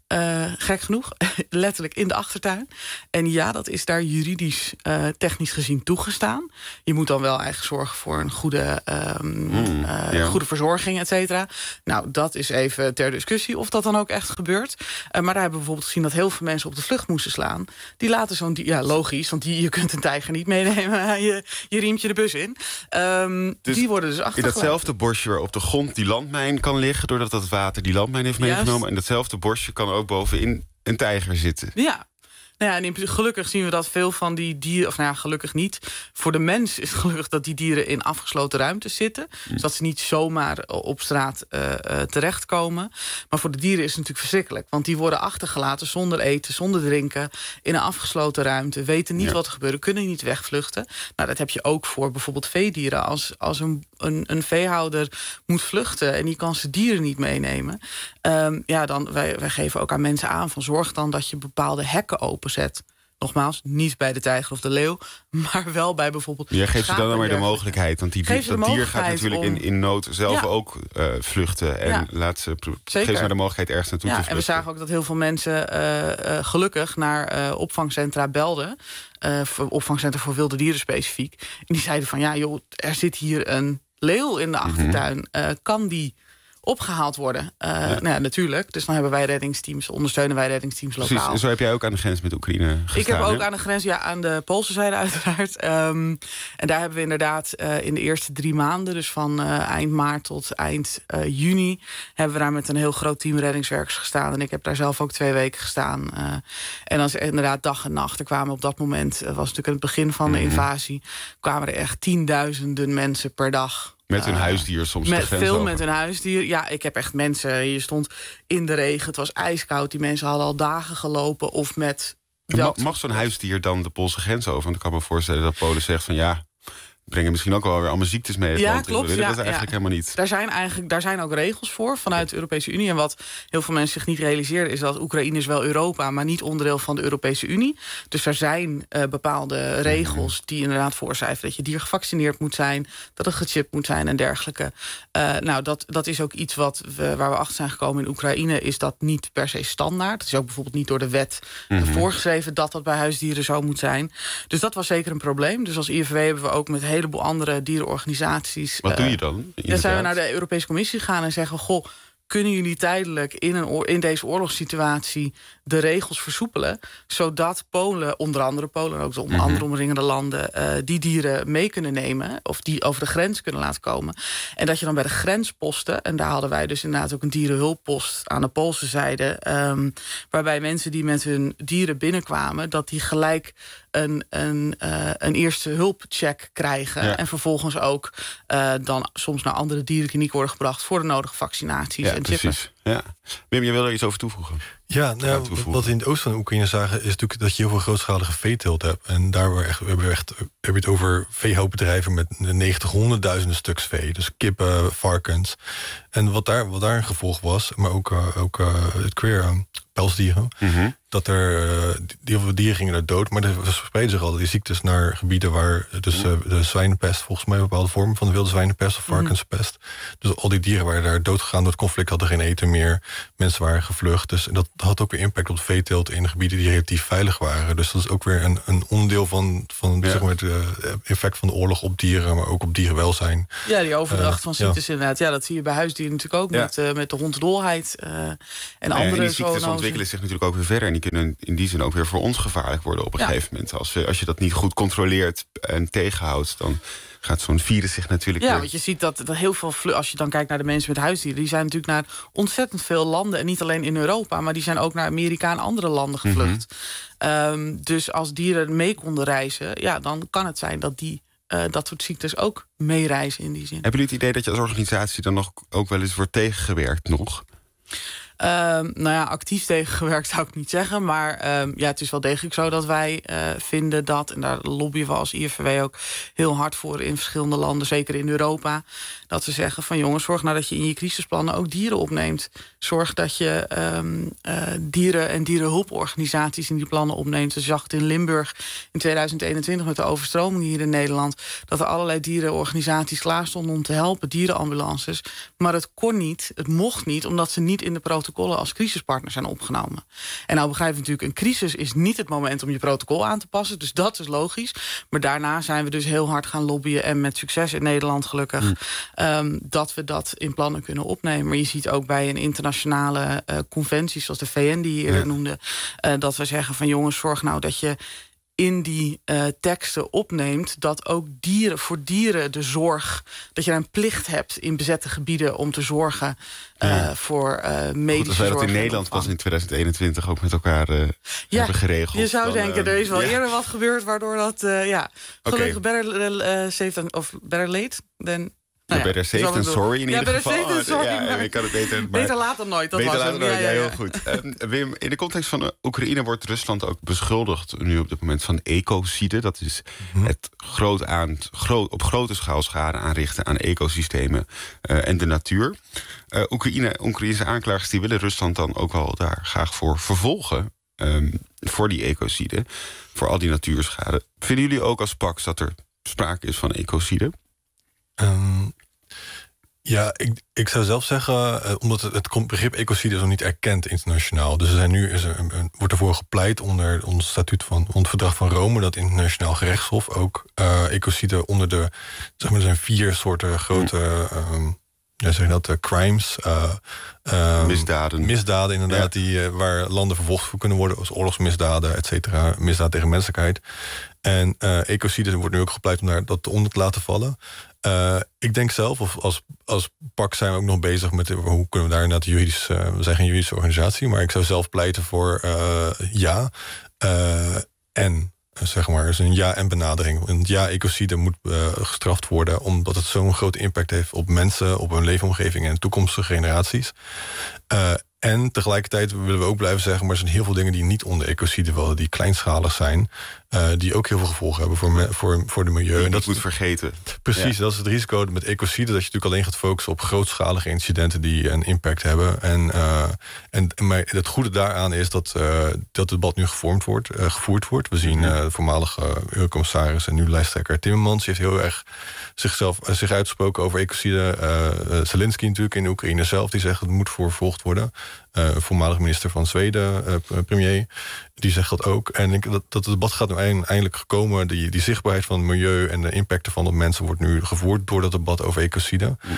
Uh, gek genoeg, letterlijk in de achtertuin. En ja, dat is daar juridisch, uh, technisch gezien toegestaan. Je moet dan wel eigenlijk zorgen voor een goede, um, mm, uh, ja. goede verzorging, et cetera. Nou, dat is even ter discussie of dat dan ook echt gebeurt. Uh, maar daar hebben we bijvoorbeeld gezien dat heel veel mensen op de vlucht moesten slaan. Die laten zo'n, ja, logisch, want die, je kunt een tijger niet meenemen. Je, je riemtje de bus in. Um, dus die worden dus achtergelaten. In datzelfde borstje waar op de grond die landmijn kan liggen, doordat dat water die landmijn heeft meegenomen. Juist. En datzelfde borstje kan ook bovenin een tijger zitten. Ja. Nou ja, en in, gelukkig zien we dat veel van die dieren, of nou ja, gelukkig niet. Voor de mens is het gelukkig dat die dieren in afgesloten ruimtes zitten. Mm. Dus dat ze niet zomaar op straat uh, uh, terechtkomen. Maar voor de dieren is het natuurlijk verschrikkelijk. Want die worden achtergelaten zonder eten, zonder drinken, in een afgesloten ruimte. Weten niet ja. wat er gebeurt, kunnen niet wegvluchten. Nou, dat heb je ook voor bijvoorbeeld veedieren. Als, als een, een, een veehouder moet vluchten en die kan zijn dieren niet meenemen. Um, ja, dan wij, wij geven ook aan mensen aan van zorg dan dat je bepaalde hekken openzet. Nogmaals, niet bij de tijger of de leeuw, maar wel bij bijvoorbeeld. Ja, geef ze dan dan maar de mogelijkheid, want die, dat dier gaat natuurlijk om, in, in nood zelf ja. ook uh, vluchten en ja. laat ze geef ze maar de mogelijkheid ergens naartoe ja, te vluchten. En we zagen ook dat heel veel mensen uh, uh, gelukkig naar uh, opvangcentra belden, uh, voor opvangcentra voor wilde dieren specifiek, en die zeiden van ja, joh, er zit hier een leeuw in de achtertuin, uh, kan die opgehaald worden. Uh, ja. Nou ja, natuurlijk. Dus dan hebben wij reddingsteams, ondersteunen wij reddingsteams lokaal. Precies, en zo heb jij ook aan de grens met Oekraïne gestaan. Ik heb ook hè? aan de grens, ja, aan de Poolse zijde uiteraard. Um, en daar hebben we inderdaad uh, in de eerste drie maanden, dus van uh, eind maart tot eind uh, juni, hebben we daar met een heel groot team reddingswerkers gestaan. En ik heb daar zelf ook twee weken gestaan. Uh, en dan is inderdaad dag en nacht. Er kwamen op dat moment, uh, was natuurlijk het begin van de invasie, kwamen er echt tienduizenden mensen per dag. Met hun huisdier soms. Met veel over. Met hun huisdier. Ja, ik heb echt mensen. Je stond in de regen. Het was ijskoud. Die mensen hadden al dagen gelopen. Of met. Mag, mag zo'n huisdier dan de Poolse grens over? Want ik kan me voorstellen dat Polen zegt van ja, brengen misschien ook wel weer allemaal ziektes mee. Ja, klopt. Dat ja, is eigenlijk ja. helemaal niet. Daar zijn, eigenlijk, daar zijn ook regels voor vanuit de Europese Unie. En wat heel veel mensen zich niet realiseren is dat Oekraïne is wel Europa, maar niet onderdeel van de Europese Unie. Dus er zijn uh, bepaalde regels die inderdaad voorschrijven dat je dier gevaccineerd moet zijn, dat het gechipt moet zijn en dergelijke. Uh, nou, dat, dat is ook iets wat we, waar we achter zijn gekomen in Oekraïne, is dat niet per se standaard. Het is ook bijvoorbeeld niet door de wet mm-hmm. voorgeschreven dat dat bij huisdieren zo moet zijn. Dus dat was zeker een probleem. Dus als I F W hebben we ook met een heleboel andere dierenorganisaties. Wat uh, doe je dan? Dan zijn we naar de Europese Commissie gegaan en zeggen, goh, kunnen jullie tijdelijk in, een oor, in deze oorlogssituatie de regels versoepelen, zodat Polen, onder andere Polen, ook de onder andere mm-hmm. omringende landen, uh, die dieren mee kunnen nemen of die over de grens kunnen laten komen. En dat je dan bij de grensposten, en daar hadden wij dus inderdaad ook een dierenhulppost aan de Poolse zijde, um, waarbij mensen die met hun dieren binnenkwamen, dat die gelijk een, een, uh, een eerste hulpcheck krijgen. Ja. En vervolgens ook uh, dan soms naar andere dierenkliniek worden gebracht voor de nodige vaccinaties. Ja, en precies. Ja. Wim, je wil er iets over toevoegen? Ja, nou, toevoegen. Wat we in het oosten van Oekraïne zagen, is natuurlijk dat je heel veel grootschalige veeteelt hebt. En daar hebben we, echt, we hebben echt, heb je het over veehoudbedrijven met negentig, honderdduizenden stuks vee. Dus kippen, varkens. En wat daar, wat daar een gevolg was, maar ook, uh, ook uh, het queer uh, pelsdieren. Mm-hmm. Dat er uh, heel veel dieren gingen er dood, maar er verspreiden zich al die ziektes naar gebieden waar dus uh, de zwijnenpest, volgens mij een bepaalde vorm van de wilde zwijnenpest of varkenspest. Mm-hmm. Dus al die dieren waren daar dood gegaan door het conflict, hadden geen eten meer. Mensen waren gevlucht. Dus dat had ook weer impact op de veeteelt in gebieden die relatief veilig waren. Dus dat is ook weer een, een onderdeel van, van ja. zeg maar, het uh, effect van de oorlog op dieren, maar ook op dierenwelzijn. Ja, die overdracht uh, van ziektes ja. inderdaad. Ja, dat zie je bij huisdieren natuurlijk ook ja. met, uh, met de hondsdolheid uh, en ja, andere. En die ziektes ontwikkelen zich natuurlijk ook weer verder en die kunnen in die zin ook weer voor ons gevaarlijk worden op een ja. gegeven moment. Als je, als je dat niet goed controleert en tegenhoudt, dan gaat zo'n virus zich natuurlijk Ja, weer... want je ziet dat, dat heel veel... Vlu- als je dan kijkt naar de mensen met huisdieren, die zijn natuurlijk naar ontzettend veel landen, en niet alleen in Europa, maar die zijn ook naar Amerika en andere landen gevlucht. Mm-hmm. Um, dus als dieren mee konden reizen, ja, dan kan het zijn dat die uh, dat soort ziektes ook meereizen in die zin. Hebben jullie het idee dat je als organisatie dan nog ook wel eens wordt tegengewerkt nog? Uh, nou ja, actief tegengewerkt zou ik niet zeggen. Maar um, ja, het is wel degelijk zo dat wij uh, vinden dat, en daar lobbyen we als I F W ook heel hard voor in verschillende landen, zeker in Europa, dat we zeggen van jongens, zorg nou dat je in je crisisplannen ook dieren opneemt. Zorg dat je um, uh, dieren- en dierenhulporganisaties in die plannen opneemt. Dus je zag het in Limburg in tweeduizend eenentwintig met de overstroming hier in Nederland, dat er allerlei dierenorganisaties klaar stonden om te helpen, dierenambulances. Maar het kon niet, het mocht niet, omdat ze niet in de protocol protocollen als crisispartner zijn opgenomen. En nou begrijp je natuurlijk, een crisis is niet het moment om je protocol aan te passen. Dus dat is logisch. Maar daarna zijn we dus heel hard gaan lobbyen en met succes in Nederland gelukkig, mm. um, dat we dat in plannen kunnen opnemen. Maar je ziet ook bij een internationale uh, conventie, zoals de V N die je eerder ja. noemde, uh, dat we zeggen van jongens, zorg nou dat je in die uh, teksten opneemt dat ook dieren, voor dieren de zorg, dat je een plicht hebt in bezette gebieden om te zorgen uh, ja. voor uh, medische Goed, zorg. Dat in Nederland pas in tweeduizend eenentwintig ook met elkaar uh, ja, hebben geregeld. Je zou dan, denken, uh, er is wel ja. eerder wat gebeurd waardoor dat, uh, ja, gelukkig okay. better, uh, safe than, of better late than... Nou ja, better safe than sorry in ja, ieder geval. Safe sorry, ja, maar ik kan het beter, maar beter laat dan nooit. Dat beter was laat dan nooit, ja, ja, heel goed. Uh, Wim, in de context van Oekraïne wordt Rusland ook beschuldigd nu op dit moment van ecocide. Dat is mm-hmm. het groot aan, groot, op grote schaal schade aanrichten aan ecosystemen uh, en de natuur. Uh, Oekraïne, Oekraïnse aanklagers die willen Rusland dan ook wel daar graag voor vervolgen. Um, voor die ecocide, voor al die natuurschade. Vinden jullie ook als Pax dat er sprake is van ecocide? Um, ja, ik, ik zou zelf zeggen, uh, omdat het, het begrip ecocide is nog niet erkend internationaal. Dus er zijn nu is er, een, wordt ervoor gepleit onder ons statuut van onder het verdrag van Rome, dat internationaal gerechtshof ook uh, ecocide onder de, zeg maar, er zijn vier soorten grote, um, ja, zeg je dat, uh, crimes, uh, uh, misdaden, misdaden inderdaad, ja. die uh, waar landen vervolgd voor kunnen worden, als oorlogsmisdaden, et cetera, misdaad tegen menselijkheid. En uh, ecocide wordt nu ook gepleit om daar dat onder te laten vallen. Uh, ik denk zelf, of als, als Pax zijn we ook nog bezig met hoe kunnen we daar inderdaad juridisch, uh, we zijn geen juridische organisatie, maar ik zou zelf pleiten voor uh, ja uh, en zeg maar, is een ja en benadering. Een ja, ecocide moet uh, gestraft worden omdat het zo'n grote impact heeft op mensen, op hun leefomgeving en toekomstige generaties. Uh, En tegelijkertijd willen we ook blijven zeggen, maar er zijn heel veel dingen die niet onder ecocide vallen, die kleinschalig zijn, uh, die ook heel veel gevolgen hebben voor, me, voor, voor de milieu. Die en dat moet vergeten. Precies, ja. Dat is het risico met ecocide, dat je natuurlijk alleen gaat focussen op grootschalige incidenten die een impact hebben. En, uh, en maar het goede daaraan is dat, uh, dat het debat nu gevormd wordt, uh, gevoerd wordt. We zien uh, de voormalige eurocommissaris en nu lijsttrekker Timmermans, die heeft heel erg zichzelf, uh, zich uitgesproken over ecocide. Uh, uh, Zelensky natuurlijk in de Oekraïne zelf, die zegt dat het moet voor vervolgd worden. Uh, voormalig minister van Zweden, uh, premier, die zegt dat ook. En ik, dat, dat het debat gaat nu eindelijk gekomen. Die, die zichtbaarheid van het milieu en de impact ervan op mensen wordt nu gevoerd door dat debat over ecocide. Uh,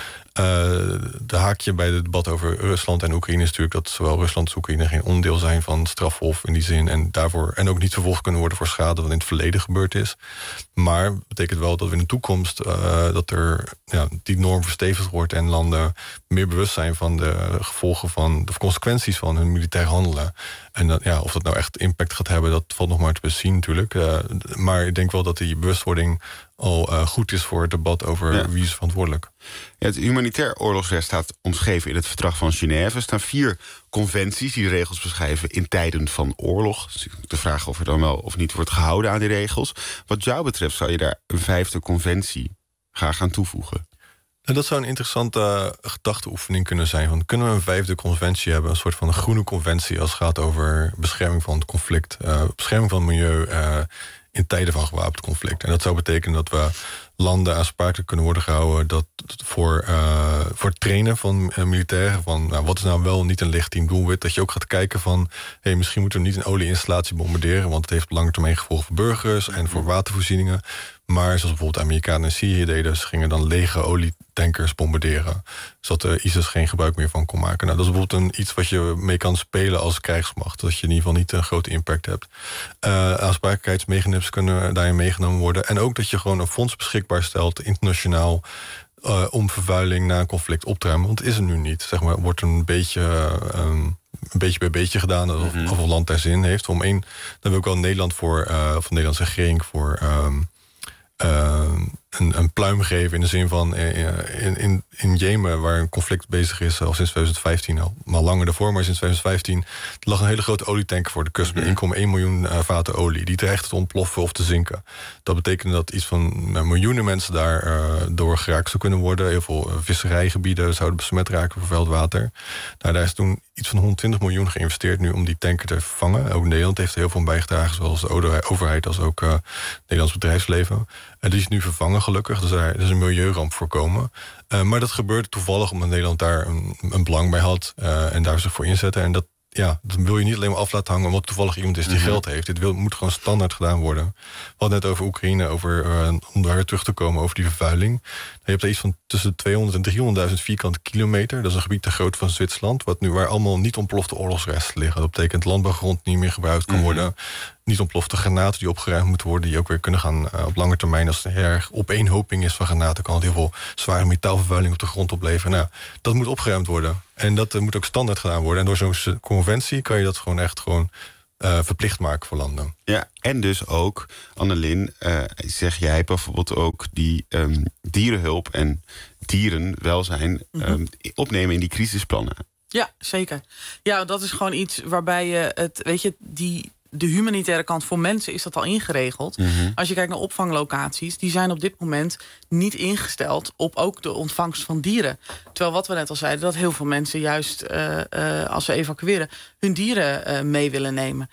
de haakje bij het debat over Rusland en Oekraïne is natuurlijk dat zowel Rusland als Oekraïne geen onderdeel zijn van het strafhof in die zin. En daarvoor en ook niet vervolgd kunnen worden voor schade wat in het verleden gebeurd is. Maar het betekent wel dat we in de toekomst uh, dat er ja, die norm verstevigd wordt en landen meer bewust zijn van de gevolgen van de consequenties van hun militair handelen. En dat, ja, of dat nou echt impact gaat hebben, dat valt nog maar te bezien natuurlijk. Uh, maar ik denk wel dat die bewustwording al uh, goed is voor het debat over ja. wie is verantwoordelijk. Ja, het humanitair oorlogsrecht staat omschreven in het verdrag van Genève. Er staan vier conventies die de regels beschrijven in tijden van oorlog. Dus de vraag of er dan wel of niet wordt gehouden aan die regels. Wat jou betreft zou je daar een vijfde conventie graag aan toevoegen. En dat zou een interessante uh, gedachteoefening kunnen zijn. Van, kunnen we een vijfde conventie hebben? Een soort van een groene conventie als het gaat over bescherming van het conflict. Uh, bescherming van het milieu uh, in tijden van gewapend conflict. En dat zou betekenen dat we landen aansprakelijk kunnen worden gehouden dat voor, uh, voor het trainen van uh, militairen. Van, nou, wat is nou wel niet een legitiem doelwit? Dat je ook gaat kijken van, hey, misschien moeten we niet een olieinstallatie bombarderen, want het heeft op lange termijn gevolgen voor burgers en voor watervoorzieningen. Maar zoals bijvoorbeeld de Amerikanen in Syrië deden, ze gingen dan lege olietankers bombarderen, zodat de ISIS geen gebruik meer van kon maken. Nou, dat is bijvoorbeeld een, iets wat je mee kan spelen als krijgsmacht, dat je in ieder geval niet een grote impact hebt. Uh, aansprakelijkheidsmechanismen kunnen daarin meegenomen worden. En ook dat je gewoon een fonds beschikbaar stelt, internationaal, uh, om vervuiling na een conflict op te ruimen. Want het is er nu niet. Zeg maar, wordt een beetje, um, een beetje bij beetje gedaan, of, mm-hmm. of een land daar zin heeft. Om één, dan wil ik wel Nederland voor, uh, of de Nederlandse regering voor Um, Uh, een, een pluim geven in de zin van uh, in, in, in Jemen, waar een conflict bezig is al sinds twintig vijftien, al maar langer daarvoor, maar sinds twintig vijftien, er lag een hele grote olietanker voor de kust met één komma één miljoen uh, vaten olie. Die dreigt te ontploffen of te zinken. Dat betekent dat iets van uh, miljoenen mensen daar uh, door geraakt zou kunnen worden. Heel veel uh, visserijgebieden zouden besmet raken voor veldwater. Nou, daar is toen iets van honderdtwintig miljoen geïnvesteerd nu om die tanker te vervangen. Ook Nederland heeft er heel veel aan bijgedragen, zowel de overheid als ook uh, het Nederlands bedrijfsleven. Uh, die is nu vervangen gelukkig, dus er is een milieuramp voorkomen. Uh, maar dat gebeurde toevallig omdat Nederland daar een, een belang bij had... Uh, en daar zich voor inzetten. En dat, ja, dat wil je niet alleen maar af laten hangen... omdat toevallig iemand is die mm-hmm. geld heeft. Dit wil, moet gewoon standaard gedaan worden. We hadden net over Oekraïne, over, uh, om daar weer terug te komen over die vervuiling. Je hebt er iets van tussen tweehonderd en driehonderdduizend vierkante kilometer. Dat is een gebied te groot van Zwitserland... Wat nu, waar allemaal niet ontplofte oorlogsresten liggen. Dat betekent landbouwgrond niet meer gebruikt kan mm-hmm. worden... niet ontplofte granaten die opgeruimd moeten worden... die ook weer kunnen gaan uh, op lange termijn... als er erg opeenhoping is van granaten... kan het heel veel zware metaalvervuiling op de grond opleveren. Nou, dat moet opgeruimd worden. En dat uh, moet ook standaard gedaan worden. En door zo'n conventie kan je dat gewoon echt gewoon... Uh, verplicht maken voor landen. Ja, en dus ook, Annelien, uh, zeg jij bijvoorbeeld ook... die um, dierenhulp en dierenwelzijn mm-hmm. um, opnemen in die crisisplannen. Ja, zeker. Ja, dat is gewoon iets waarbij je het, weet je, die... de humanitaire kant voor mensen is dat al ingeregeld. Mm-hmm. Als je kijkt naar opvanglocaties... die zijn op dit moment niet ingesteld... op ook de ontvangst van dieren. Terwijl wat we net al zeiden... dat heel veel mensen juist uh, uh, als ze evacueren... hun dieren uh, mee willen nemen.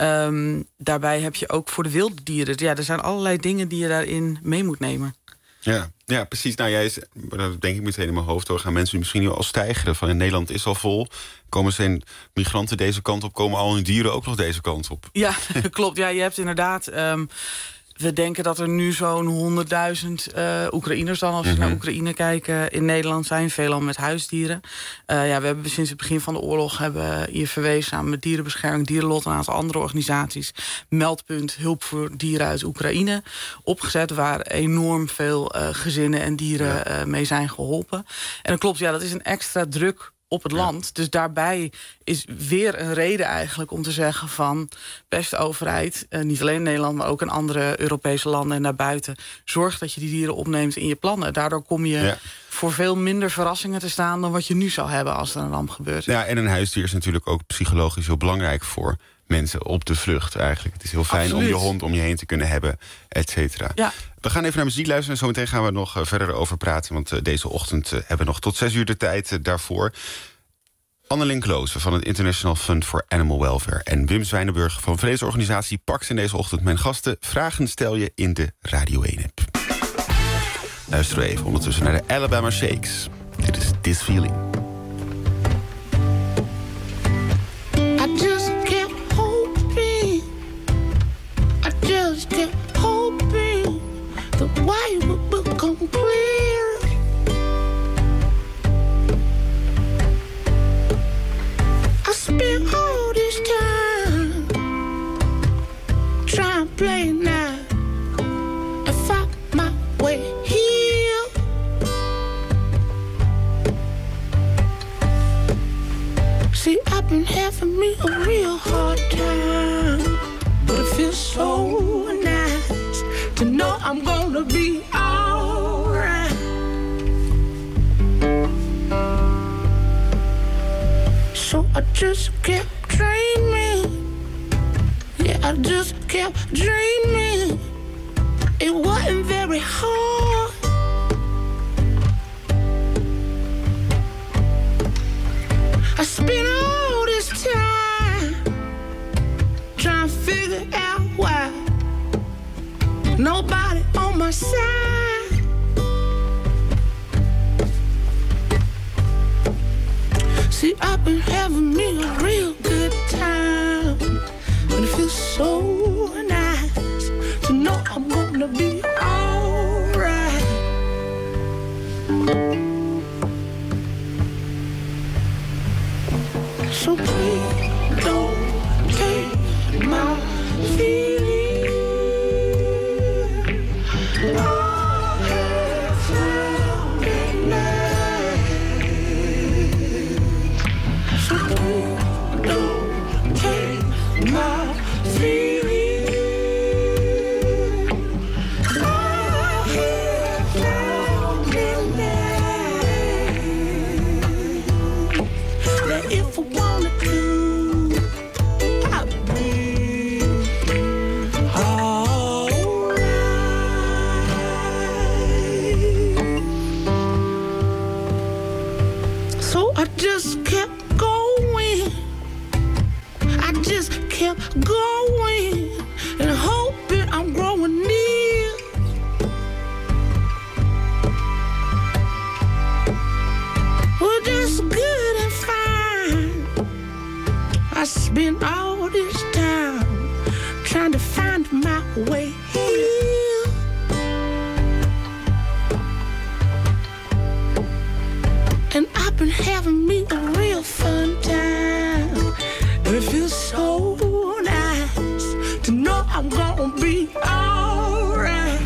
Um, daarbij heb je ook voor de wilde dieren... ja, er zijn allerlei dingen die je daarin mee moet nemen. Ja, ja, precies. Nou, jij is, dat denk ik meteen in mijn hoofd door. Gaan mensen misschien nu al stijgeren van in Nederland is al vol. Komen zijn migranten deze kant op, komen al hun dieren ook nog deze kant op? Ja, klopt. Ja, je hebt inderdaad. Um, we denken dat er nu zo'n honderdduizend uh, Oekraïners dan, als we mm-hmm. naar Oekraïne kijken, in Nederland zijn. Veelal met huisdieren. Uh, ja, we hebben sinds het begin van de oorlog hebben I F V W samen met Dierenbescherming, Dierenlot en een aantal andere organisaties Meldpunt Hulp voor Dieren uit Oekraïne opgezet, waar enorm veel uh, gezinnen en dieren ja. uh, mee zijn geholpen. En dat klopt, ja, dat is een extra druk op het land. Ja. Dus daarbij is weer een reden eigenlijk om te zeggen van... beste overheid, eh, niet alleen in Nederland... maar ook in andere Europese landen en daarbuiten... zorg dat je die dieren opneemt in je plannen. Daardoor kom je ja. voor veel minder verrassingen te staan... dan wat je nu zou hebben als er een ramp gebeurt. Ja, en een huisdier is natuurlijk ook psychologisch heel belangrijk... voor mensen op de vlucht eigenlijk. Het is heel fijn Absoluut. om je hond om je heen te kunnen hebben, et cetera. Ja. We gaan even naar muziek luisteren en zometeen gaan we nog uh, verder over praten. Want uh, deze ochtend uh, hebben we nog tot zes uur de tijd uh, daarvoor. Annelien Kloosen van het International Fund for Animal Welfare... en Wim Zwijnenburg van vredesorganisatie Pax in deze ochtend mijn gasten. Vragen stel je in de Radio één-app. Luisteren we even ondertussen naar de Alabama Shakes. Dit is This Feeling. I just kept hoping, I just kept hoping the way would become clear. I spent all this time trying to play now and find my way here. See, I've been having me a real hard time, but it feels so nice to know I'm gonna be alright. So I just kept dreaming, yeah, I just kept dreaming. It wasn't very hard. I spent all this time trying to figure out why nobody on my side. See, I've been having me a real good time, but it feels so nice to know I'm gonna be alright. So please don't take my feeling. I have found it now. So please don't take my feeling. I have found it now. That if I wanted to, I'd be alright. So I just kept going, I just kept going and hoping I'm growing near. spent all this time trying to find my way here. And I've been having me a real fun time. And it feels so nice to know I'm gonna be alright.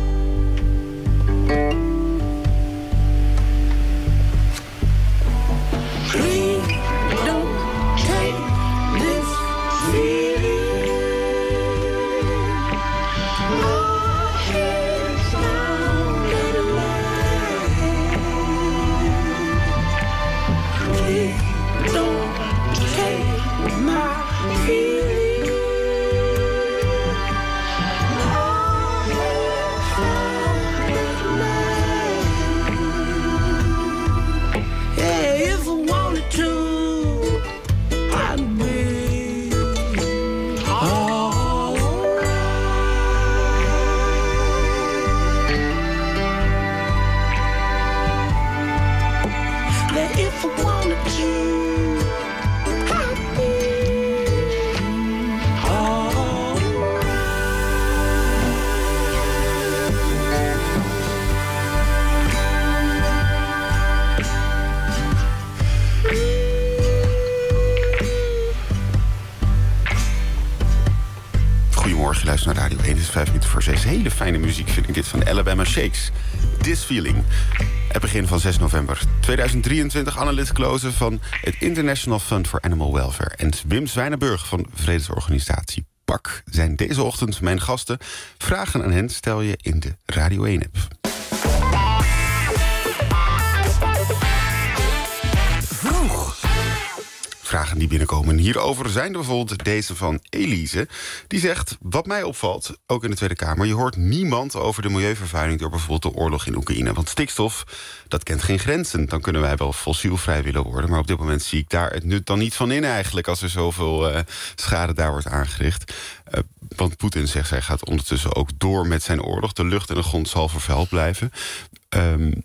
Please don't take this feeling. Our heads down in line. Please don't take my feeling. Our heads down in line. Yeah, if I wanted to, I'd be alright. That if I wanted to, I'd be alright. Goedemorgen, je luistert naar Radio één. Het is vijf minuten voor zes. Hele fijne muziek vind ik dit van Alabama Shakes. This Feeling. Het begin van zes november tweeduizend drieëntwintig. Annelies Klozen van het International Fund for Animal Welfare. En Wim Zwijnenburg van vredesorganisatie P A C zijn deze ochtend mijn gasten. Vragen aan hen stel je in de Radio één-app. Vroeg. Vragen die binnenkomen hierover zijn er bijvoorbeeld deze van Elise. Die zegt, wat mij opvalt, ook in de Tweede Kamer... je hoort niemand over de milieuvervuiling door bijvoorbeeld de oorlog in Oekraïne. Want stikstof, dat kent geen grenzen. Dan kunnen wij wel fossielvrij willen worden. Maar op dit moment zie ik daar het nut dan niet van in eigenlijk... als er zoveel uh, schade daar wordt aangericht. Uh, want Poetin zegt, hij gaat ondertussen ook door met zijn oorlog. De lucht en de grond zal vervuild blijven. Um,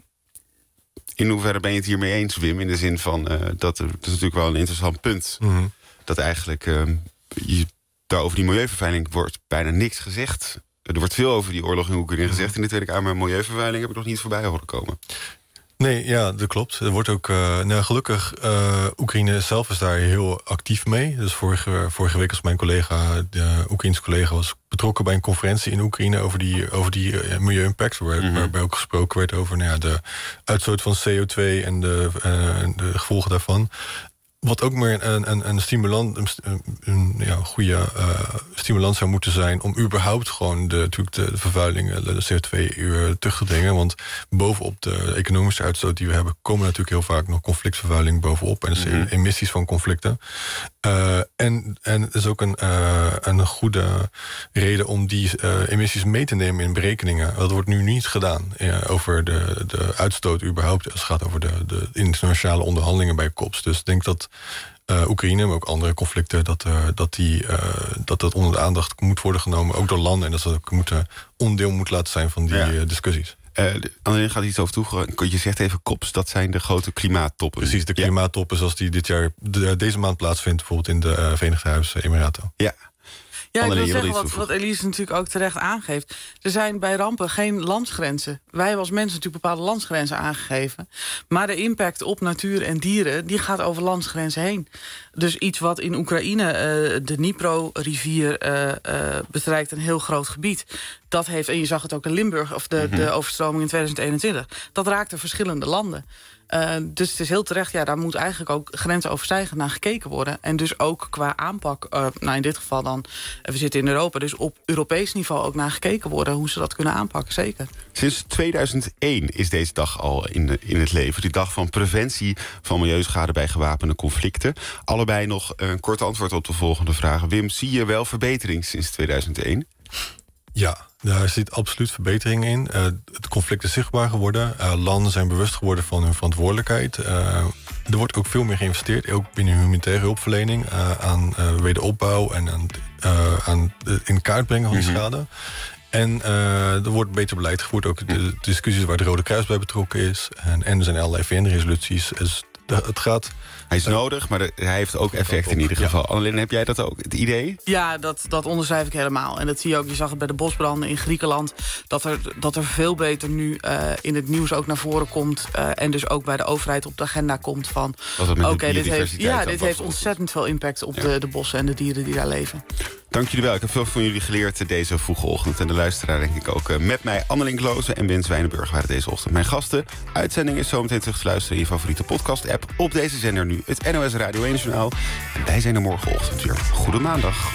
In hoeverre ben je het hiermee eens, Wim? In de zin van, uh, dat, dat is natuurlijk wel een interessant punt. Mm-hmm. Dat eigenlijk uh, je, daar over die milieuvervuiling wordt bijna niks gezegd. Er wordt veel over die oorlog in Oekraïne gezegd in de Tweede Kamer. Maar milieuvervuiling heb ik nog niet voorbij horen komen. Nee, ja, dat klopt. Er wordt ook, uh, nou, gelukkig, uh, Oekraïne zelf is daar heel actief mee. Dus vorige, vorige week was mijn collega, de Oekraïense collega, was betrokken bij een conferentie in Oekraïne over die, over die uh, milieu-impact. Waar, mm-hmm. Waarbij ook gesproken werd over nou ja, de uitstoot van C O twee en de, uh, de gevolgen daarvan. Wat ook meer een, een, een, stimulans, een, een ja, goede uh, stimulans zou moeten zijn... om überhaupt gewoon de, natuurlijk de, de vervuiling, de C O twee terug te dringen. Want bovenop de economische uitstoot die we hebben... komen natuurlijk heel vaak nog conflictvervuiling bovenop... en dus mm-hmm. emissies van conflicten. Uh, en, en het is ook een, uh, een goede reden om die uh, emissies mee te nemen in berekeningen. Dat wordt nu niet gedaan uh, over de, de uitstoot überhaupt. Als het gaat over de, de internationale onderhandelingen bij C O P's. Dus ik denk dat uh, Oekraïne, maar ook andere conflicten... dat, uh, dat, die, uh, dat dat onder de aandacht moet worden genomen, ook door landen... en dat ze ook moeten, onderdeel moet laten zijn van die ja. uh, discussies. Uh, Annelien gaat iets over toe. Je zegt even C O P's, dat zijn de grote klimaattoppen. Precies, de klimaattoppen zoals die dit jaar de, deze maand plaatsvindt... bijvoorbeeld in de uh, Verenigde Arabische Emiraten. Ja. Ja, ik wil zeggen wat, wat Elise natuurlijk ook terecht aangeeft. Er zijn bij rampen geen landsgrenzen. Wij hebben als mensen natuurlijk bepaalde landsgrenzen aangegeven. Maar de impact op natuur en dieren, die gaat over landsgrenzen heen. Dus iets wat in Oekraïne, uh, de Dnipro-rivier, uh, uh, bestrijkt een heel groot gebied. Dat heeft, en je zag het ook in Limburg, of de, mm-hmm. de overstroming in tweeduizend eenentwintig. Dat raakte verschillende landen. Uh, dus het is heel terecht, ja, daar moet eigenlijk ook grensoverstijgend naar gekeken worden. En dus ook qua aanpak, uh, nou in dit geval dan, we zitten in Europa... dus op Europees niveau ook naar gekeken worden hoe ze dat kunnen aanpakken, zeker. Sinds tweeduizend één is deze dag al in, de, in het leven. Die dag van preventie van milieuschade bij gewapende conflicten. Allebei nog een kort antwoord op de volgende vraag. Wim, zie je wel verbetering sinds tweeduizend één? Ja, daar zit absoluut verbetering in. Uh, het conflict is zichtbaar geworden. Uh, landen zijn bewust geworden van hun verantwoordelijkheid. Uh, er wordt ook veel meer geïnvesteerd, ook binnen humanitaire hulpverlening... Uh, aan uh, wederopbouw en aan, uh, aan het in kaart brengen van die mm-hmm. schade. En uh, er wordt beter beleid gevoerd. Ook de discussies waar de Rode Kruis bij betrokken is. En, en er zijn allerlei V N-resoluties. Dus het gaat... Hij is nodig, maar de, hij heeft ook effect in ieder geval. Ja. Annelien, heb jij dat ook, het idee? Ja, dat, dat onderschrijf ik helemaal. En dat zie je ook, je zag het bij de bosbranden in Griekenland... dat er, dat er veel beter nu uh, in het nieuws ook naar voren komt... Uh, en dus ook bij de overheid op de agenda komt van... oké, okay, dit heeft, ja, dit heeft ontzettend veel impact op ja. de, de bossen en de dieren die daar leven. Dank jullie wel. Ik heb veel van jullie geleerd deze vroege ochtend. En de luisteraar denk ik ook. Met mij Annelien Klozen en Ben Zwijnenburg waren deze ochtend mijn gasten. Uitzending is zometeen terug te luisteren in je favoriete podcast-app. Op deze zender nu het N O S Radio één Journaal. En wij zijn er morgenochtend weer. Goede maandag.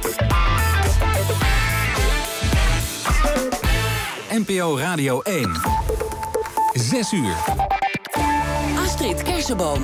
N P O Radio één. Zes uur. Astrid Kersenboom